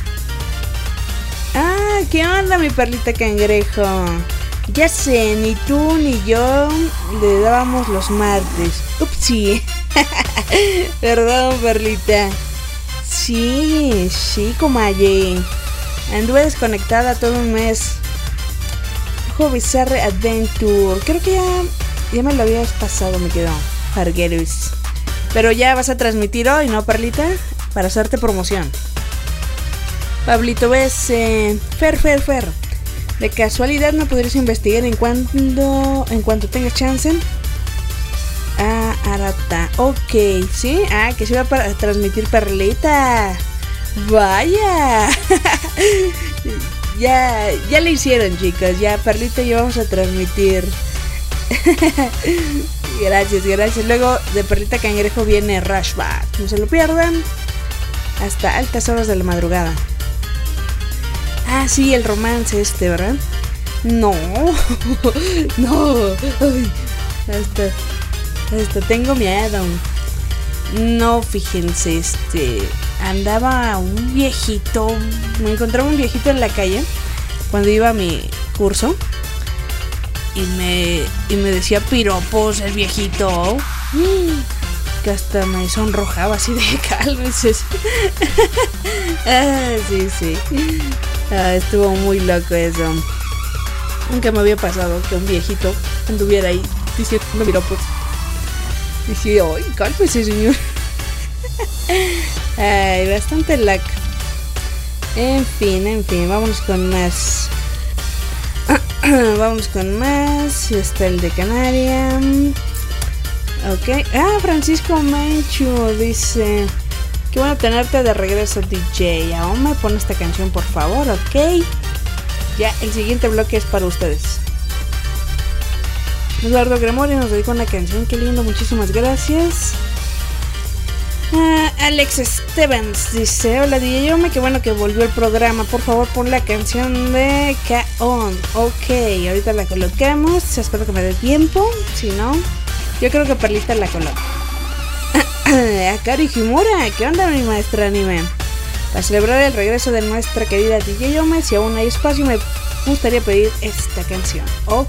Ah, ¿qué onda, mi perlita cangrejo? Ya sé, ni tú ni yo le dábamos los martes. Upsi. Perdón, perlita. Sí, comadre. Anduve desconectada todo un mes. Bizarre Adventure. Creo que ya me lo habías pasado, me quedó. Fargueros. Pero ya vas a transmitir hoy, ¿no, perlita? Para hacerte promoción. Pablito BS. Fer. De casualidad, ¿me podrías investigar en cuanto tengas chance? Arata. Ok, ¿sí? Que se iba a transmitir perlita. Vaya. Ya le hicieron, chicos. Ya perlita y vamos a transmitir. Gracias. Luego de Perlita Cangrejo viene Rushback. No se lo pierdan. Hasta altas horas de la madrugada. Sí, el romance ¿verdad? No. Ay, hasta tengo miedo. No, fíjense, andaba un viejito. Me encontraba un viejito en la calle cuando iba a mi curso. Y me decía piropos el viejito. Que hasta me sonrojaba así de cálmese. Sí. Estuvo muy loco eso. Nunca me había pasado que un viejito anduviera ahí diciendo piropos. Dije, ¡ay, cálmese, señor! Bastante lag. En fin, vámonos con más. Está el de Canaria. Ok. Francisco Menchu dice: qué bueno tenerte de regreso, DJ. Aún me pone esta canción, por favor, ok. Ya, el siguiente bloque es para ustedes. Eduardo Gremorio nos dedicó una canción, qué lindo, muchísimas gracias. Alex Stevens dice: hola DJ, qué bueno que volvió el programa. Por favor, pon la canción de K-On. Ok, ahorita la colocamos. Espero que me dé tiempo. Si no, yo creo que Perlita la coloca. Akari Himura, ¿qué onda, mi maestra anime? Para celebrar el regreso de nuestra querida DJ Yome, si aún hay espacio, me gustaría pedir esta canción. Ok.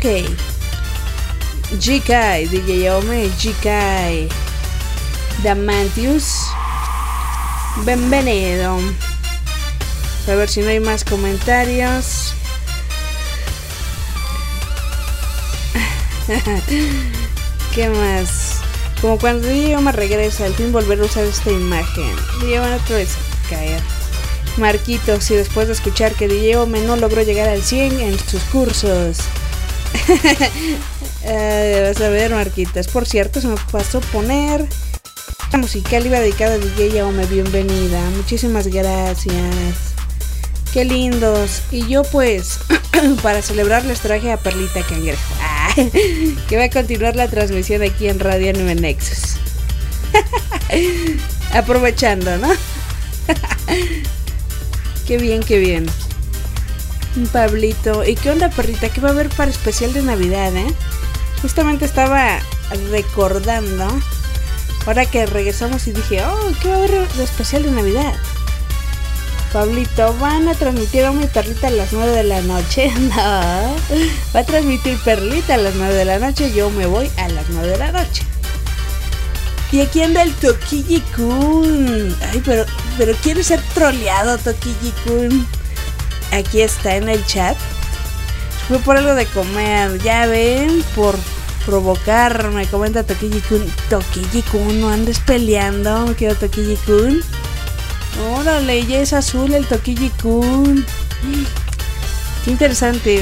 Jikai, DJ Yome, Jikai. Damantius, bienvenido. A ver si no hay más comentarios. ¿Qué más? Como cuando DJ me regresa, al fin volver a usar esta imagen. DJ otra vez a caer. Marquitos, y después de escuchar que DJ no logró llegar al 100 en sus cursos. Vas a ver, Marquitos. Por cierto, se me pasó poner la musical iba dedicada a DJ Yaome, bienvenida. Muchísimas gracias. Qué lindos. Y yo pues, para celebrar les traje a Perlita Cangrejo. Que va a continuar la transmisión aquí en Radio Anime Nexus. Aprovechando, ¿no? Qué bien. Pablito. ¿Y qué onda, Perlita? ¿Qué va a haber para especial de Navidad, Justamente estaba recordando, ahora que regresamos, y dije, ¿qué va a haber de especial de Navidad? Pablito, van a transmitir a mi Perlita a las 9 de la noche. No, va a transmitir Perlita a las 9 de la noche. Yo me voy a las 9 de la noche. Y aquí anda el Tokiji-kun. Ay, pero quiere ser troleado, Tokiji-kun. Aquí está en el chat. Fue por algo de comer, ya ven, por provocarme, comenta Tokiji-kun. Tokiji-kun, no andes peleando, me quedo Tokiji-kun. Órale, ya es azul el Tokiji-kun. Qué interesante.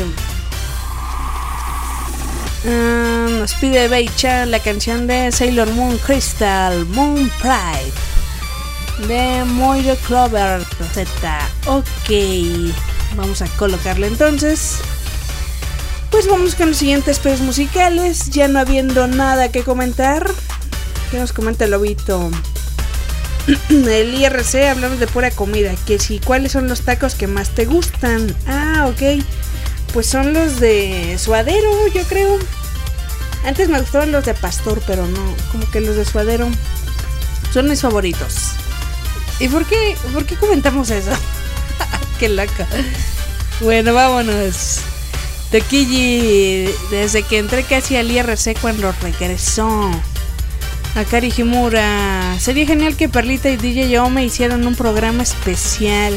Nos pide Beicha la canción de Sailor Moon Crystal Moon Pride de Moiro Clover Z. Ok, vamos a colocarla entonces. Pues vamos con los siguientes pedos musicales, ya no habiendo nada que comentar. ¿Qué nos comenta el lobito? El IRC, hablamos de pura comida. Que si, ¿cuáles son los tacos que más te gustan? Ah, ok. Pues son los de suadero, yo creo. Antes me gustaban los de pastor, pero no, como que los de suadero son mis favoritos. ¿Y por qué comentamos eso? Qué loca. Bueno, vámonos. Toquilli, desde que entré casi al IRC cuando regresó. Akari Himura, sería genial que Perlita y DJ Ome hicieran un programa especial.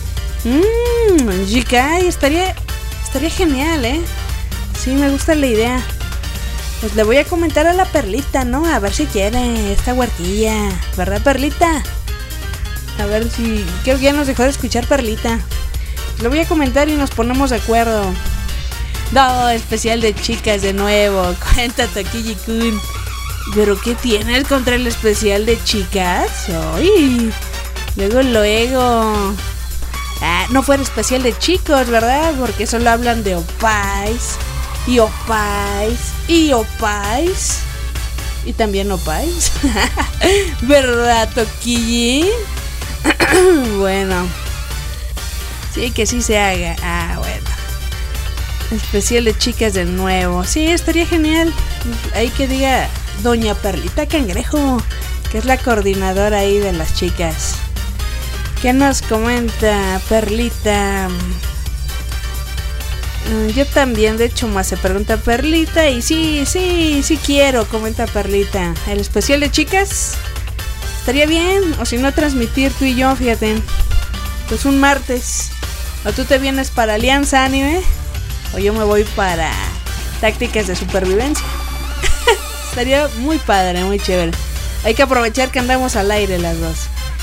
GK, estaría genial, Sí, me gusta la idea. Pues le voy a comentar a la Perlita, ¿no? A ver si quiere esta huerquilla, ¿verdad, Perlita? A ver si... Creo que ya nos dejó de escuchar Perlita. Le voy a comentar y nos ponemos de acuerdo. No, especial de chicas de nuevo. Cuenta Toquilli-kun. ¿Pero qué tienes contra el especial de chicas? ¡Ay! Luego. No fuera especial de chicos, ¿verdad? Porque solo hablan de opais. Y opais. Y opais. Y también opais. ¿Verdad, Toquilli? Bueno. Sí, que sí se haga. Ah, bueno. Especial de chicas de nuevo. Sí, estaría genial. Ahí que diga Doña Perlita Cangrejo, que es la coordinadora ahí de las chicas. ¿Qué nos comenta Perlita? Yo también, de hecho, más se pregunta Perlita. Y sí quiero, comenta Perlita. El especial de chicas estaría bien. O si no, transmitir tú y yo, fíjate. Pues un martes. O tú te vienes para Alianza Anime, o yo me voy para tácticas de supervivencia. Estaría muy padre, muy chévere. Hay que aprovechar que andamos al aire las dos.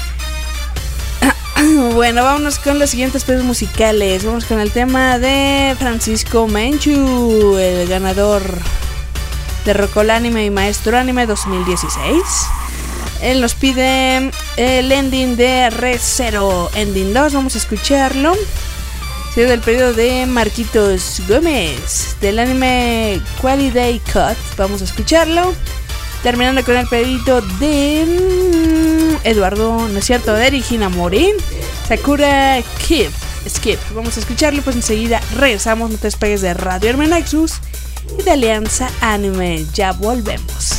Bueno, vámonos con los siguientes pedos musicales. Vamos con el tema de Francisco Menchu, el ganador de Rocola Anime y Maestro Anime 2016. Él nos pide el ending de Re:Zero, ending 2. Vamos a escucharlo. Sigue del periodo de Marquitos Gómez, del anime Quality Cut. Vamos a escucharlo. Terminando con el pedido de Eduardo, no es cierto, de Regina Morín, Sakura Skip. Vamos a escucharlo, pues enseguida regresamos. No te despegues de Radio Hermenexus y de Alianza Anime. Ya volvemos.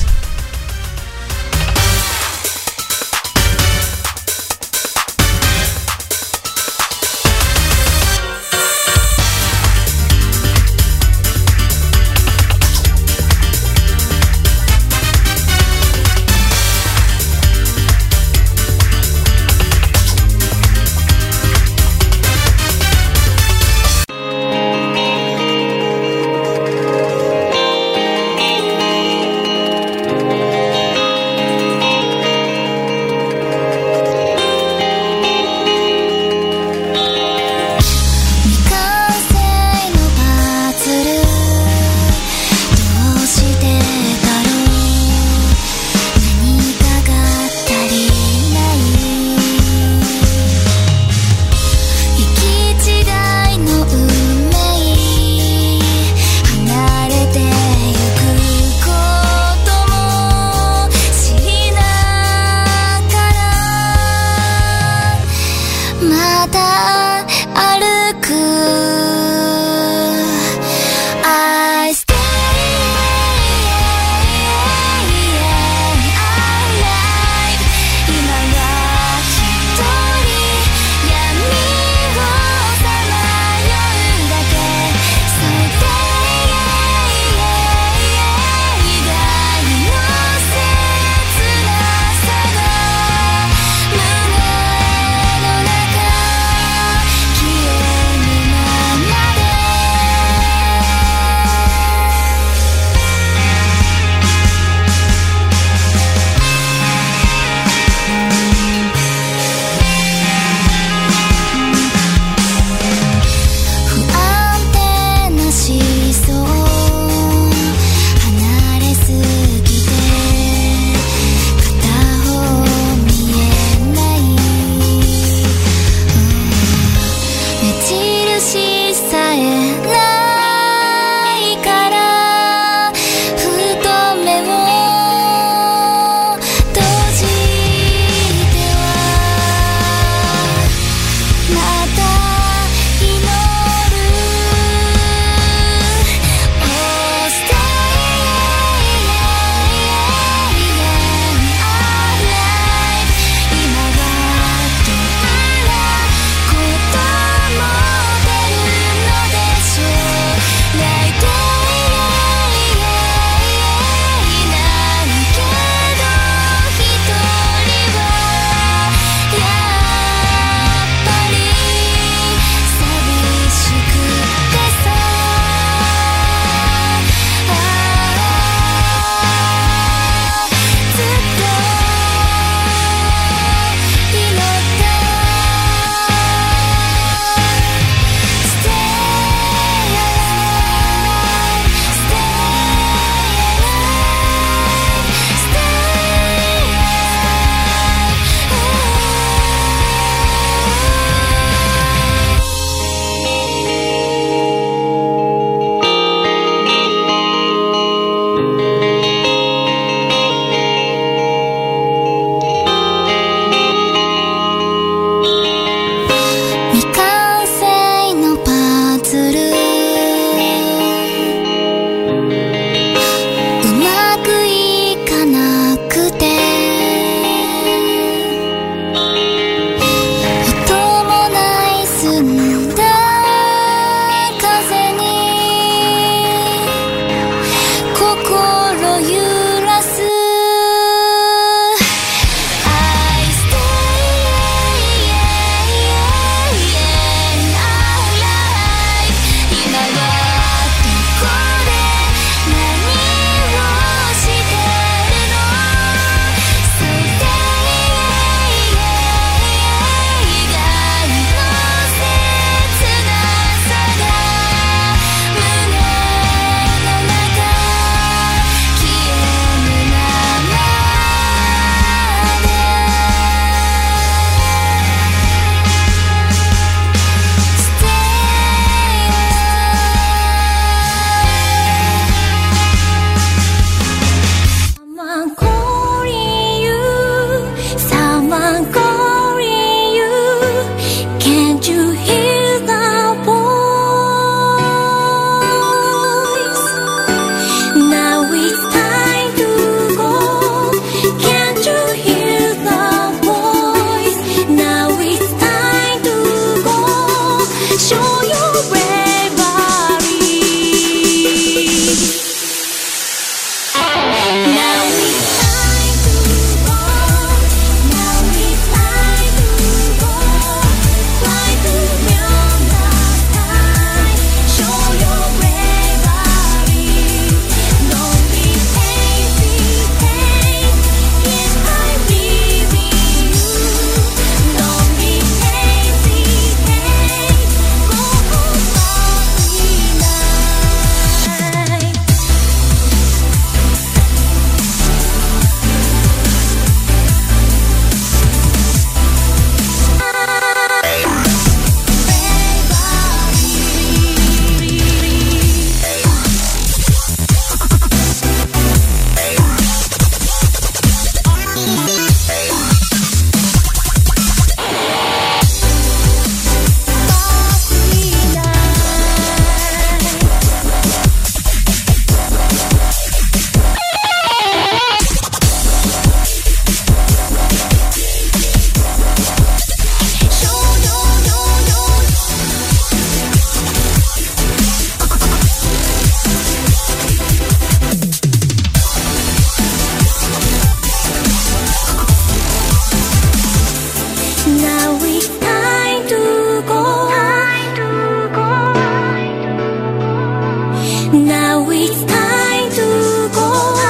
Now it's time to go.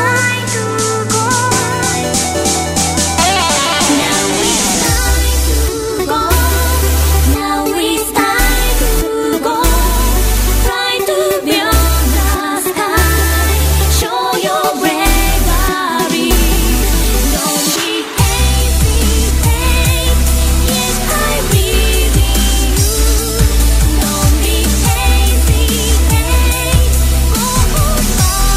Now it's time to go. Now it's time to go. Fly to beyond the sky. Show your bravery. Don't be hesitate. Yes, I believe in you. Don't be hesitate. Go far.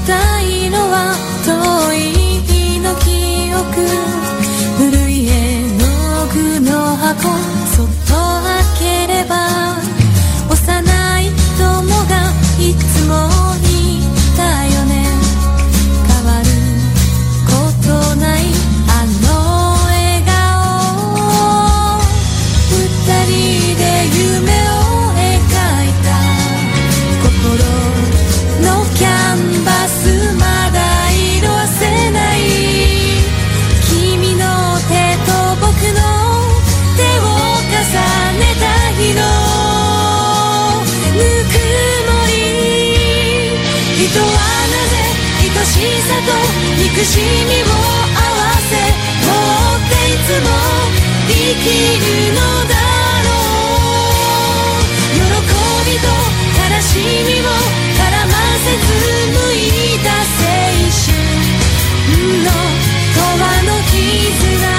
たいのは遠い日の記憶、古い絵の具の箱、そっと開ければ幼い友がいつもいたよね。変わることないあの笑顔、二人で夢を描いた心のキャンバス、まだ色あせない。君の手と僕の手を重ねた日のぬくもり、人はなぜ愛しさと憎しみを合わせ持っていつも生きるのだろう。喜びと悲しみを絡ませ紡いだ青春の永遠の絆、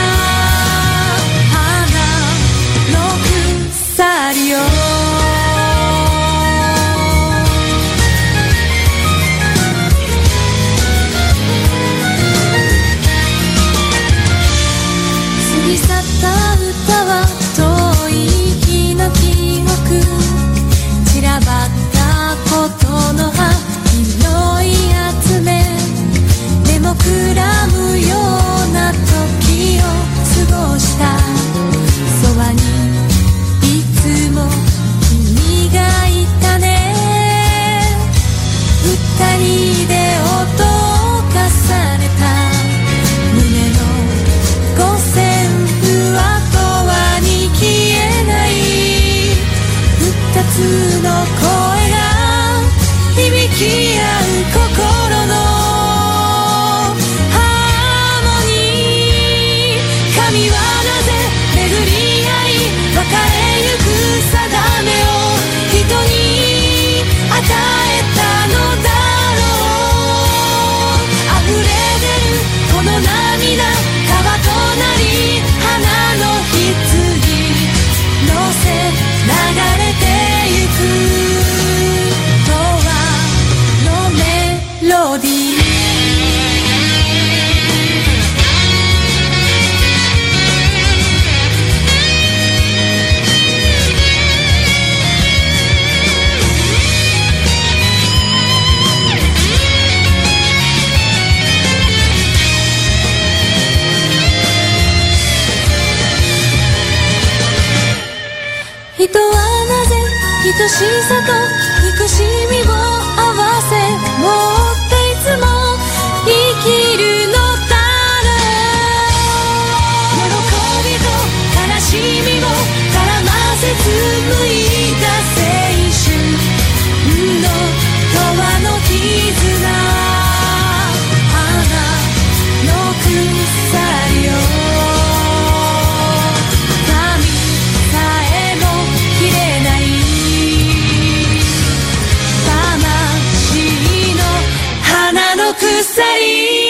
花の鎖よ。過ぎ去った歌は遠い日の記憶、散らばったことの葉拾い集め、でもくらむような時を過ごした。そばにいつも君がいたね。二人で音を重ねた胸の五線譜は永遠に消えない。二つの声が響き合う心のハーモニー。神はなぜ巡り合い別れゆく定めを人に与えたのだろう。溢れ出るこの涙、川となり花の棺乗せ流れてゆく永遠のメロディー。人はなぜ愛しさと憎しみを合わせ持っていつも生きるのだろう。喜びと悲しみを絡ませ紡いだ青春の永遠の絆、花の鎖よ。鎖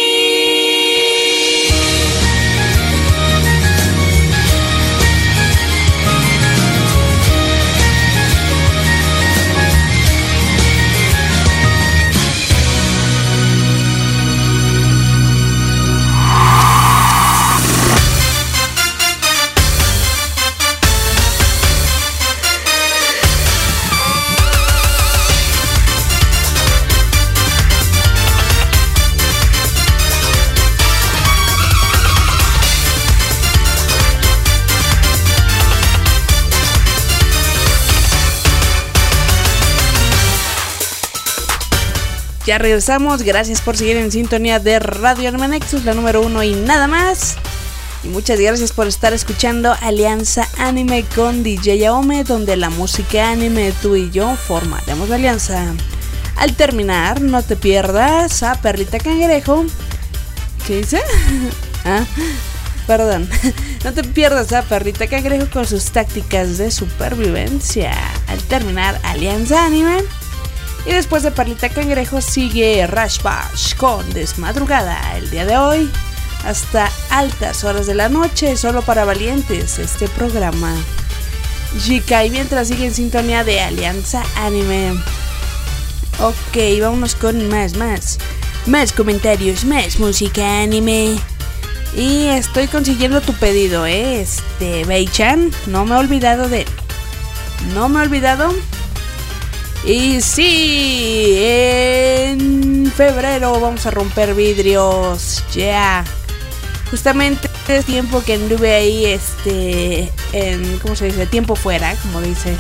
Ya regresamos, gracias por seguir en sintonía de Radio Anime Nexus, la número 1 y nada más. Y muchas gracias por estar escuchando Alianza Anime con DJ Aome, donde la música anime, tú y yo formaremos la alianza. Al terminar, no te pierdas a Perlita Cangrejo. ¿Qué dice? Perdón. No te pierdas a Perlita Cangrejo con sus tácticas de supervivencia. Al terminar, Alianza Anime. Y después de Perlita Cangrejo sigue Rush Bash con Desmadrugada. El día de hoy, hasta altas horas de la noche, solo para valientes, este programa. Jikai, mientras sigue en sintonía de Alianza Anime. Ok, vámonos con más. Más comentarios, más música anime. Y estoy consiguiendo tu pedido, Bei-chan. No me he olvidado de él. No me he olvidado. Y sí, en febrero vamos a romper vidrios. Ya. Yeah. Justamente es tiempo que anduve ahí, ¿cómo se dice? Tiempo fuera, como dice,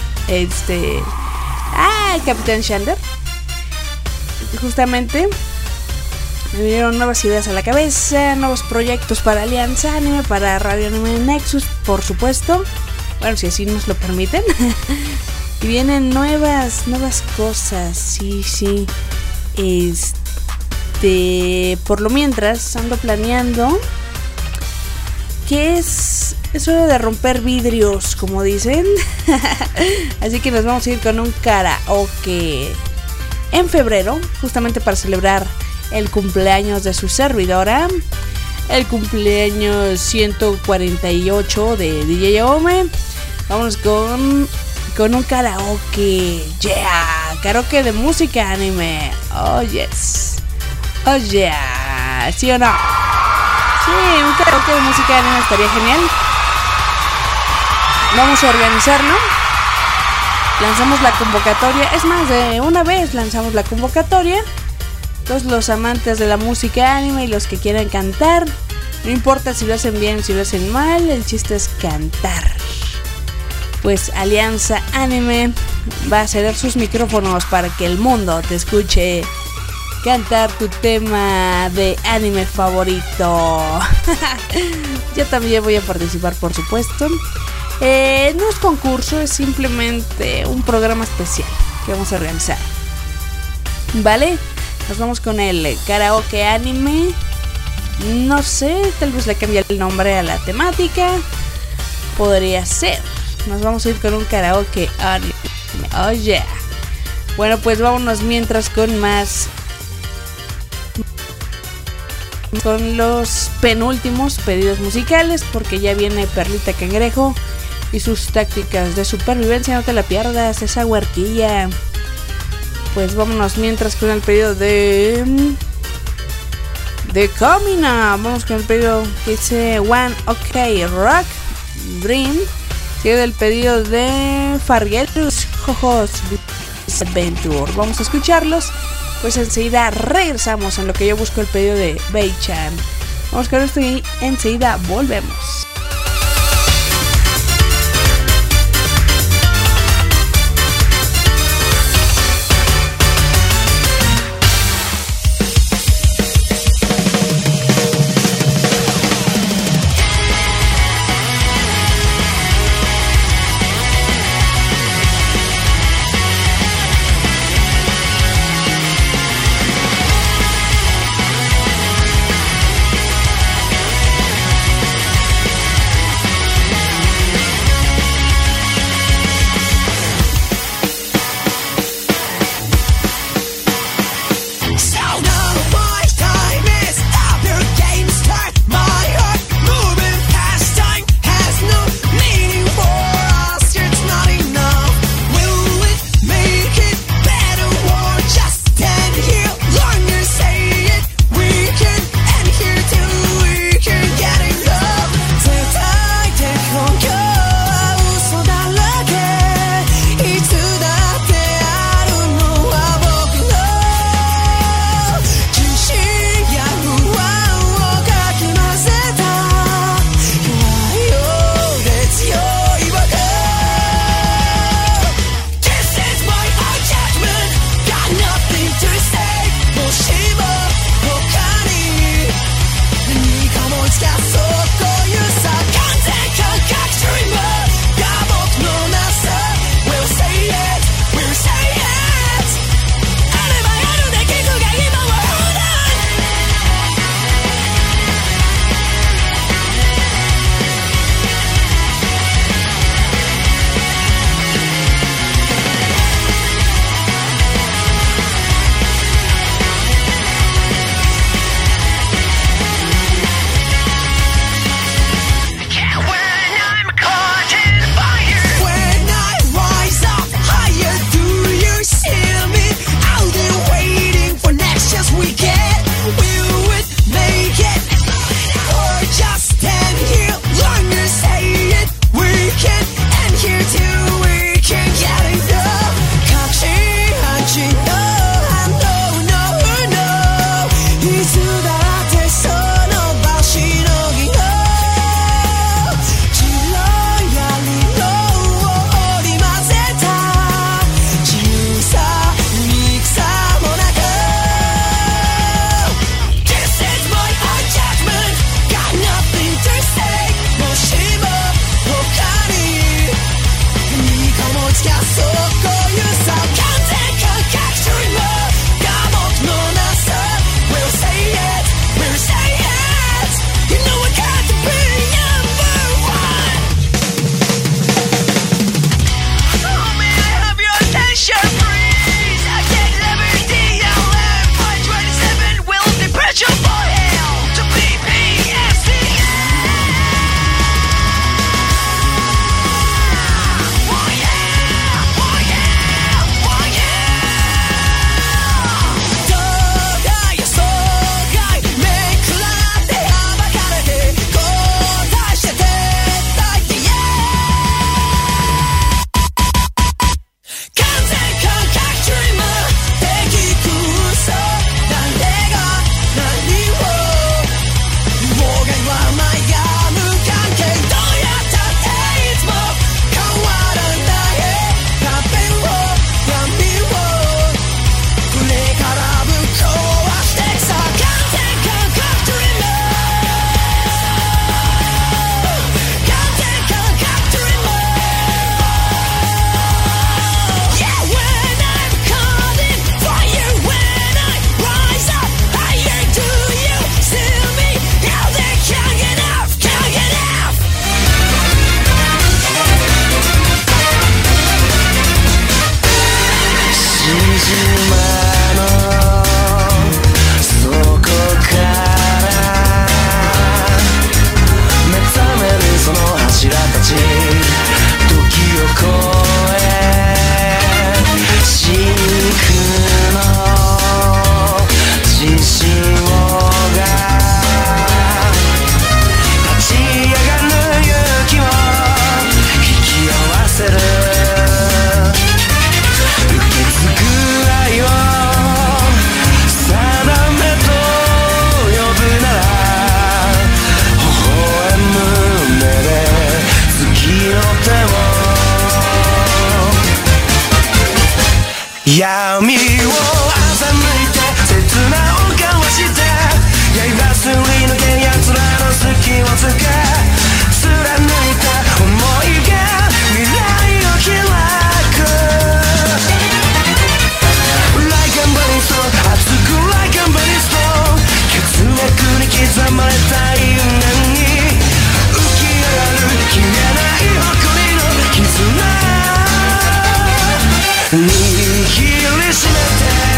Capitán Shander. Justamente me vinieron nuevas ideas a la cabeza, nuevos proyectos para Alianza Anime, para Radio Anime Nexus, por supuesto. Bueno, si así nos lo permiten. Y vienen nuevas cosas, sí. Por lo mientras ando planeando que es hora de romper vidrios, como dicen. Así que nos vamos a ir con un karaoke en febrero, justamente para celebrar el cumpleaños de su servidora, el cumpleaños 148 de DJ Ome. Vámonos con un karaoke. Yeah, karaoke de música anime. Oh yes. Oh yeah. ¿Sí o no? Sí, un karaoke de música anime estaría genial. Vamos a organizarlo. Lanzamos la convocatoria. Es más, de una vez lanzamos la convocatoria. Todos los amantes de la música anime y los que quieran cantar. No importa si lo hacen bien, si lo hacen mal. El chiste es cantar. Pues Alianza Anime va a ceder sus micrófonos para que el mundo te escuche cantar tu tema de anime favorito. Yo también voy a participar, por supuesto. No es concurso, es simplemente un programa especial que vamos a organizar. ¿Vale? Nos vamos con el karaoke anime. No sé, tal vez le cambie el nombre a la temática. Podría ser. Nos vamos a ir con un karaoke anime. Oh yeah. Bueno, pues vámonos mientras con más. Con los penúltimos pedidos musicales, porque ya viene Perlita Cangrejo y sus tácticas de supervivencia. No te la pierdas, esa huerquilla. Pues vámonos mientras con el pedido de Kamina. Vamos con el pedido que dice One OK Rock Dream. Sigue del pedido de Fargelus Jojos Adventure. Vamos a escucharlos. Pues enseguida regresamos en lo que yo busco el pedido de Bei-chan. Vamos con esto y enseguida volvemos. 闇を欺いて切なを交わして刃すり抜け奴らの隙をつけ貫いた想いが未来を開く Like a burning stone 熱く Like a burning stone 血脈に刻まれた因縁に浮き上がる消えない誇りの絆握りしめて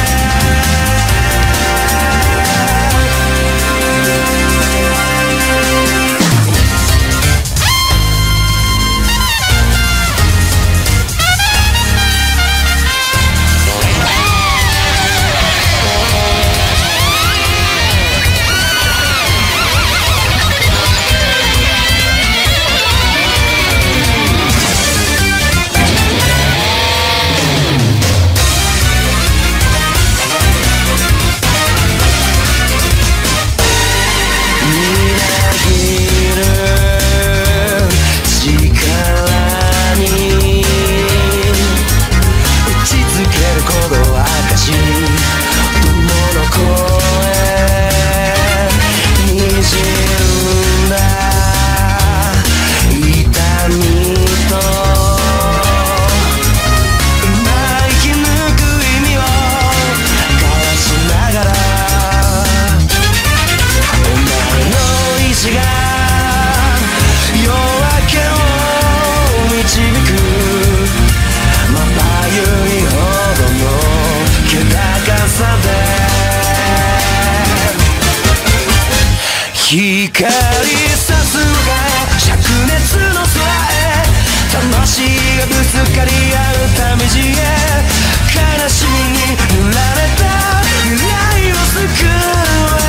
光さすが灼熱の空へ魂がぶつかり合う旅路へ悲しみに塗られた未来を救う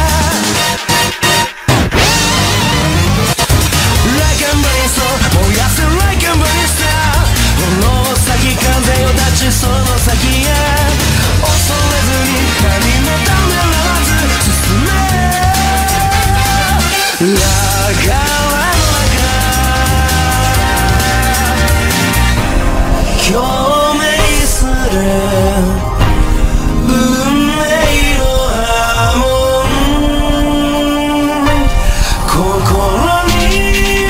Like a burning star 燃やせ Like a burning star 炎先風を立ちその先へ恐れずに何もためらわず進め 流れの中共鳴する運命の波紋心に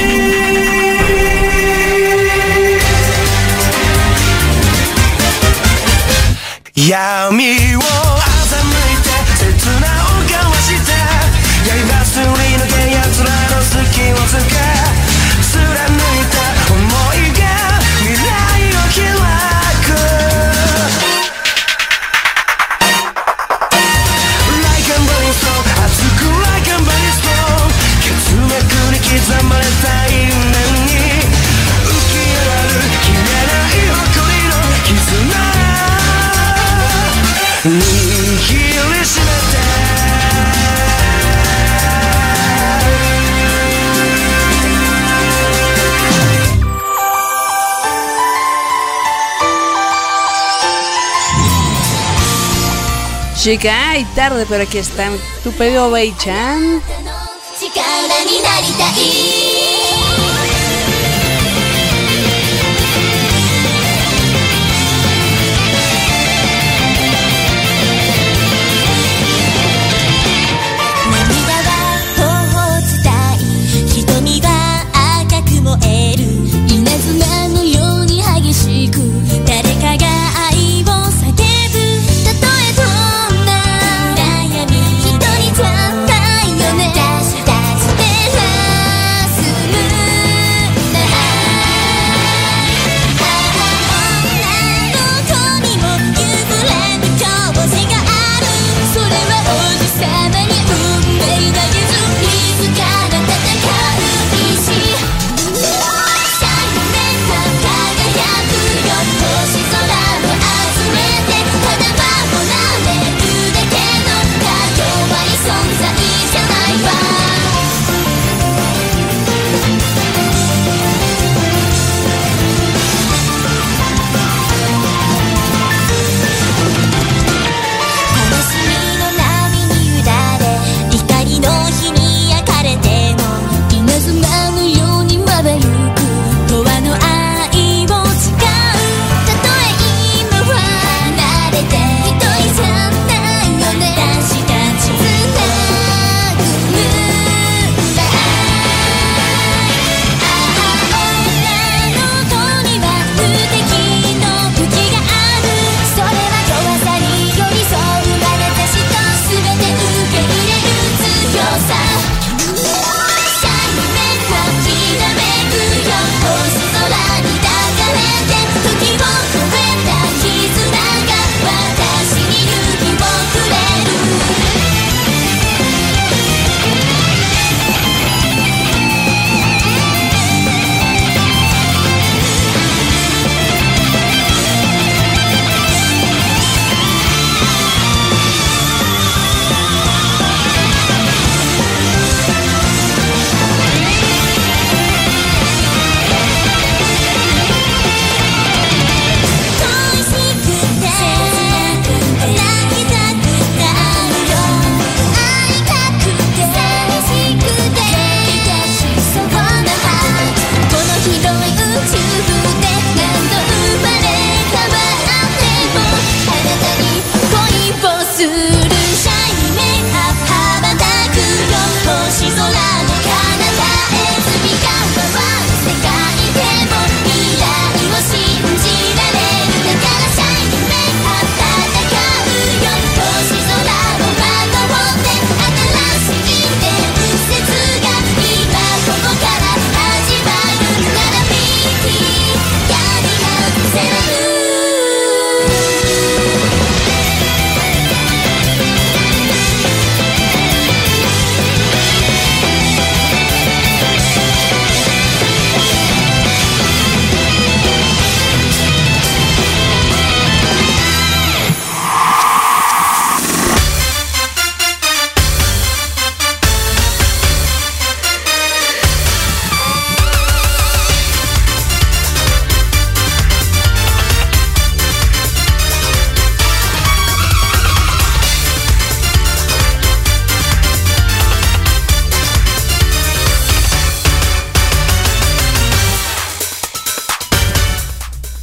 闇を欺いて切なを交わして刃すり抜け奴らの隙をつけ貫いた想いが未来を開く Like a burning stone 熱く Like a burning stone 血脈に刻まれた因縁に浮き上がる消えない誇りの絆握りしめて Chica, y tarde, pero aquí está tu pedido, Bei-chan.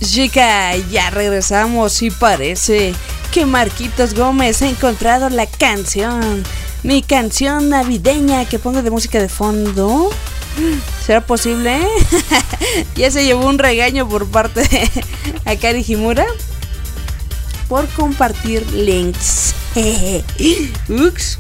Chica, ya regresamos y parece que Marquitos Gómez ha encontrado la canción. Mi canción navideña que pongo de música de fondo. ¿Será posible? Ya se llevó un regaño por parte de Akari Himura por compartir links. Ups.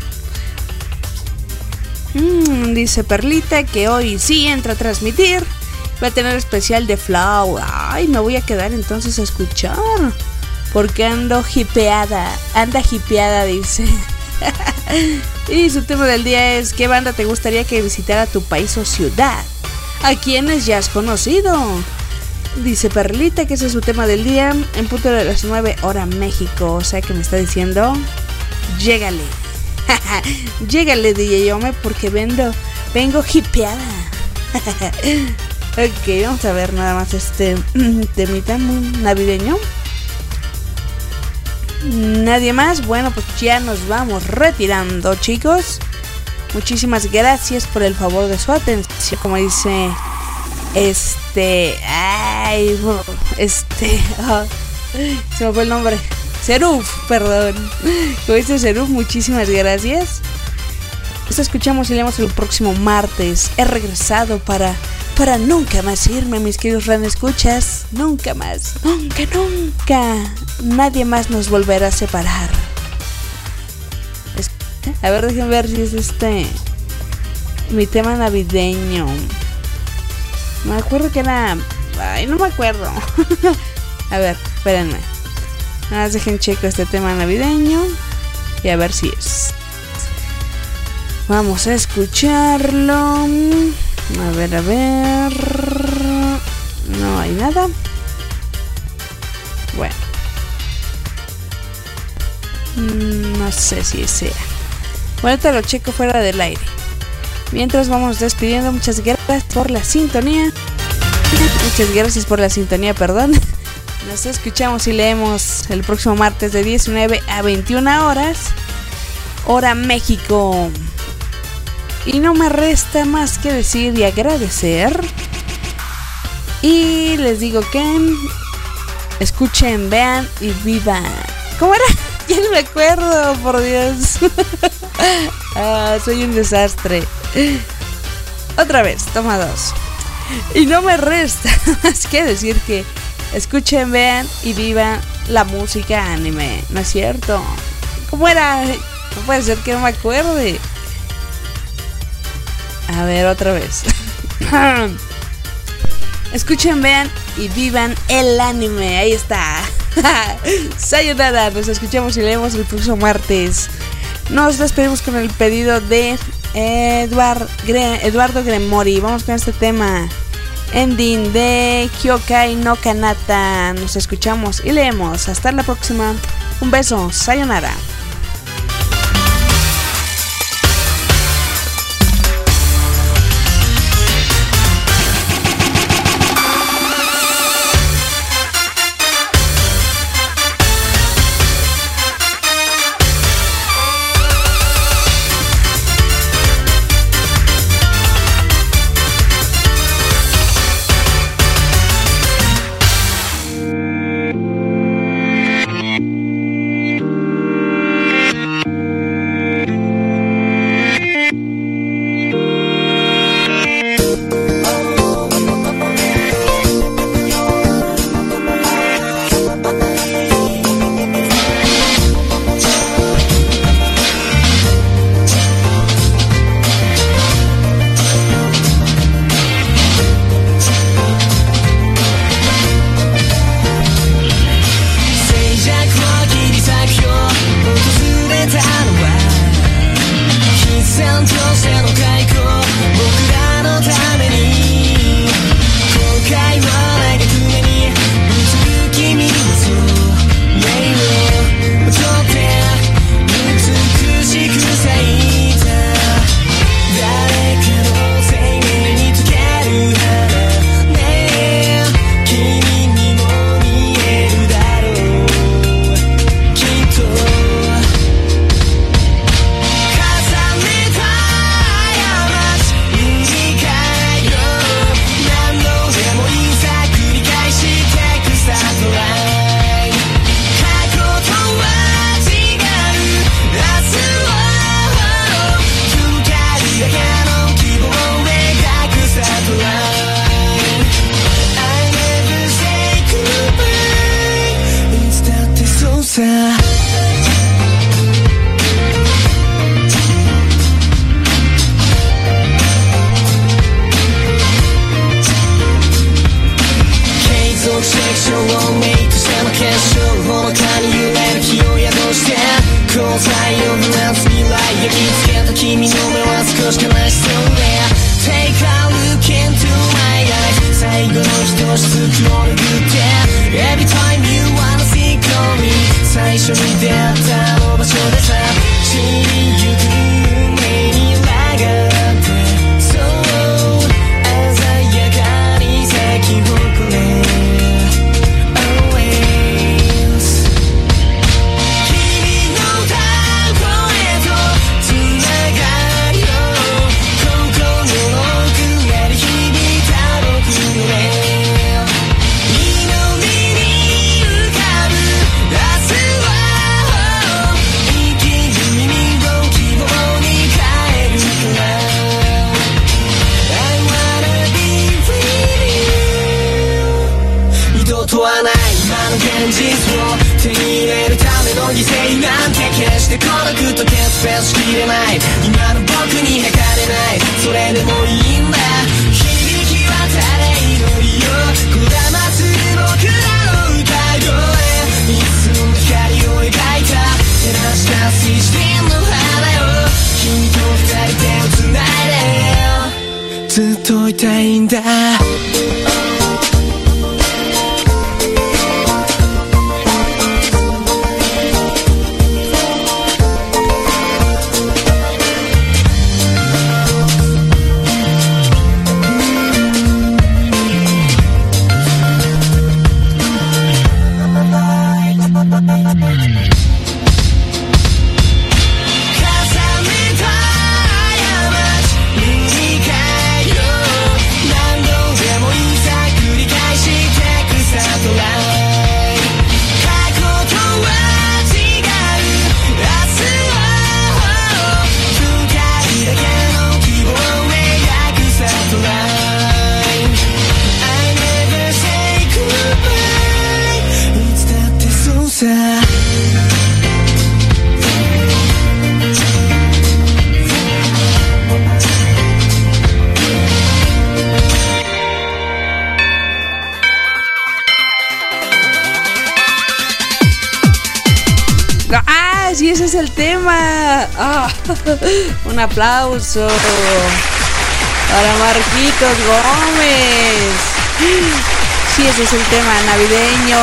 Dice Perlita que hoy sí entra a transmitir. Va a tener especial de Flow. Ay, me voy a quedar entonces a escuchar. Porque ando hipeada. Anda hipeada, dice. Y su tema del día es: ¿qué banda te gustaría que visitara tu país o ciudad? ¿A quiénes ya has conocido? Dice Perlita que ese es su tema del día. En punto de las 9 hora México. O sea que me está diciendo: llégale. Llégale, DJ Yome, porque vengo hipeada. Ok, vamos a ver nada más este temita muy navideño. Nadie más. Bueno, pues ya nos vamos retirando, chicos. Muchísimas gracias por el favor de su atención. Como dice se me fue el nombre. Seruf, perdón. Como dice Seruf, muchísimas gracias. Nos escuchamos y leemos el próximo martes. He regresado para nunca más irme, mis queridos radioescuchas. Nunca más. Nunca. Nadie más nos volverá a separar. A ver, déjenme ver si es mi tema navideño. Me acuerdo que era... Ay, no me acuerdo. A ver, espérenme. Nada más dejen checo este tema navideño y a ver si es. Vamos a escucharlo. A ver. No hay nada. Bueno. No sé si sea. Bueno, te lo checo fuera del aire. Mientras vamos despidiendo, muchas gracias por la sintonía. Perdón. Nos escuchamos y leemos el próximo martes de 19 a 21 horas, hora México. Y no me resta más que decir y agradecer. Y les digo que escuchen, vean y vivan. ¿Cómo era? Ya no me acuerdo, por Dios. Soy un desastre. Otra vez, toma 2. Y no me resta más que decir que escuchen, vean y vivan la música anime. ¿No es cierto? ¿Cómo era? No puede ser que no me acuerde. A ver, otra vez. Escuchen, vean y vivan el anime. Ahí está. Sayonara. Nos escuchamos y leemos el próximo martes. Nos despedimos con el pedido de Eduardo Gremori. Vamos con este tema ending de Kyokai no Kanata. Nos escuchamos y leemos. Hasta la próxima. Un beso. Sayonara. さ継続セクションをメイクしての結晶ほのかに揺れる気を宿して交際をぶらす未来焼き付けた君の目は少し悲しそうで Take a look into my eyes 最後の一つ黒を拭って Every time you wanna see me 最初に出会ったあの場所でさ散りゆく目に裏があってそう鮮やかに咲き誇れとはない今の現実を手に入れるための犠牲なんて決して孤独と決別しきれない今の僕に測れないそれでもいいんだ響き渡れ祈りよこだまする僕らの歌声いつも光を描いた照らした水晶の花よ君と二人手をつないでずっといたいんだ Y ese es el tema. Un aplauso para Marquitos Gómez. Sí, ese es el tema navideño.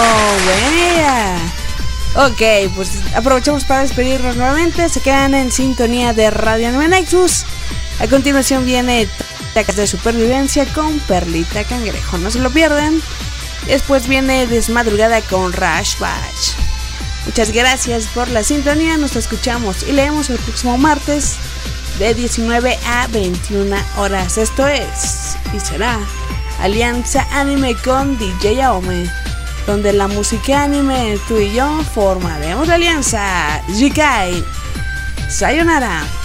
Buena. Ok, pues aprovechamos para despedirnos nuevamente. Se quedan en sintonía de Radio Anime Nexus. A continuación viene Tacas de Supervivencia con Perlita Cangrejo. No se lo pierdan. Después viene Desmadrugada con Rush Bash. Muchas gracias por la sintonía, nos escuchamos y leemos el próximo martes de 19 a 21 horas. Esto es y será Alianza Anime con DJ Aome, donde la música anime, tú y yo formaremos la alianza. Jikai, sayonara.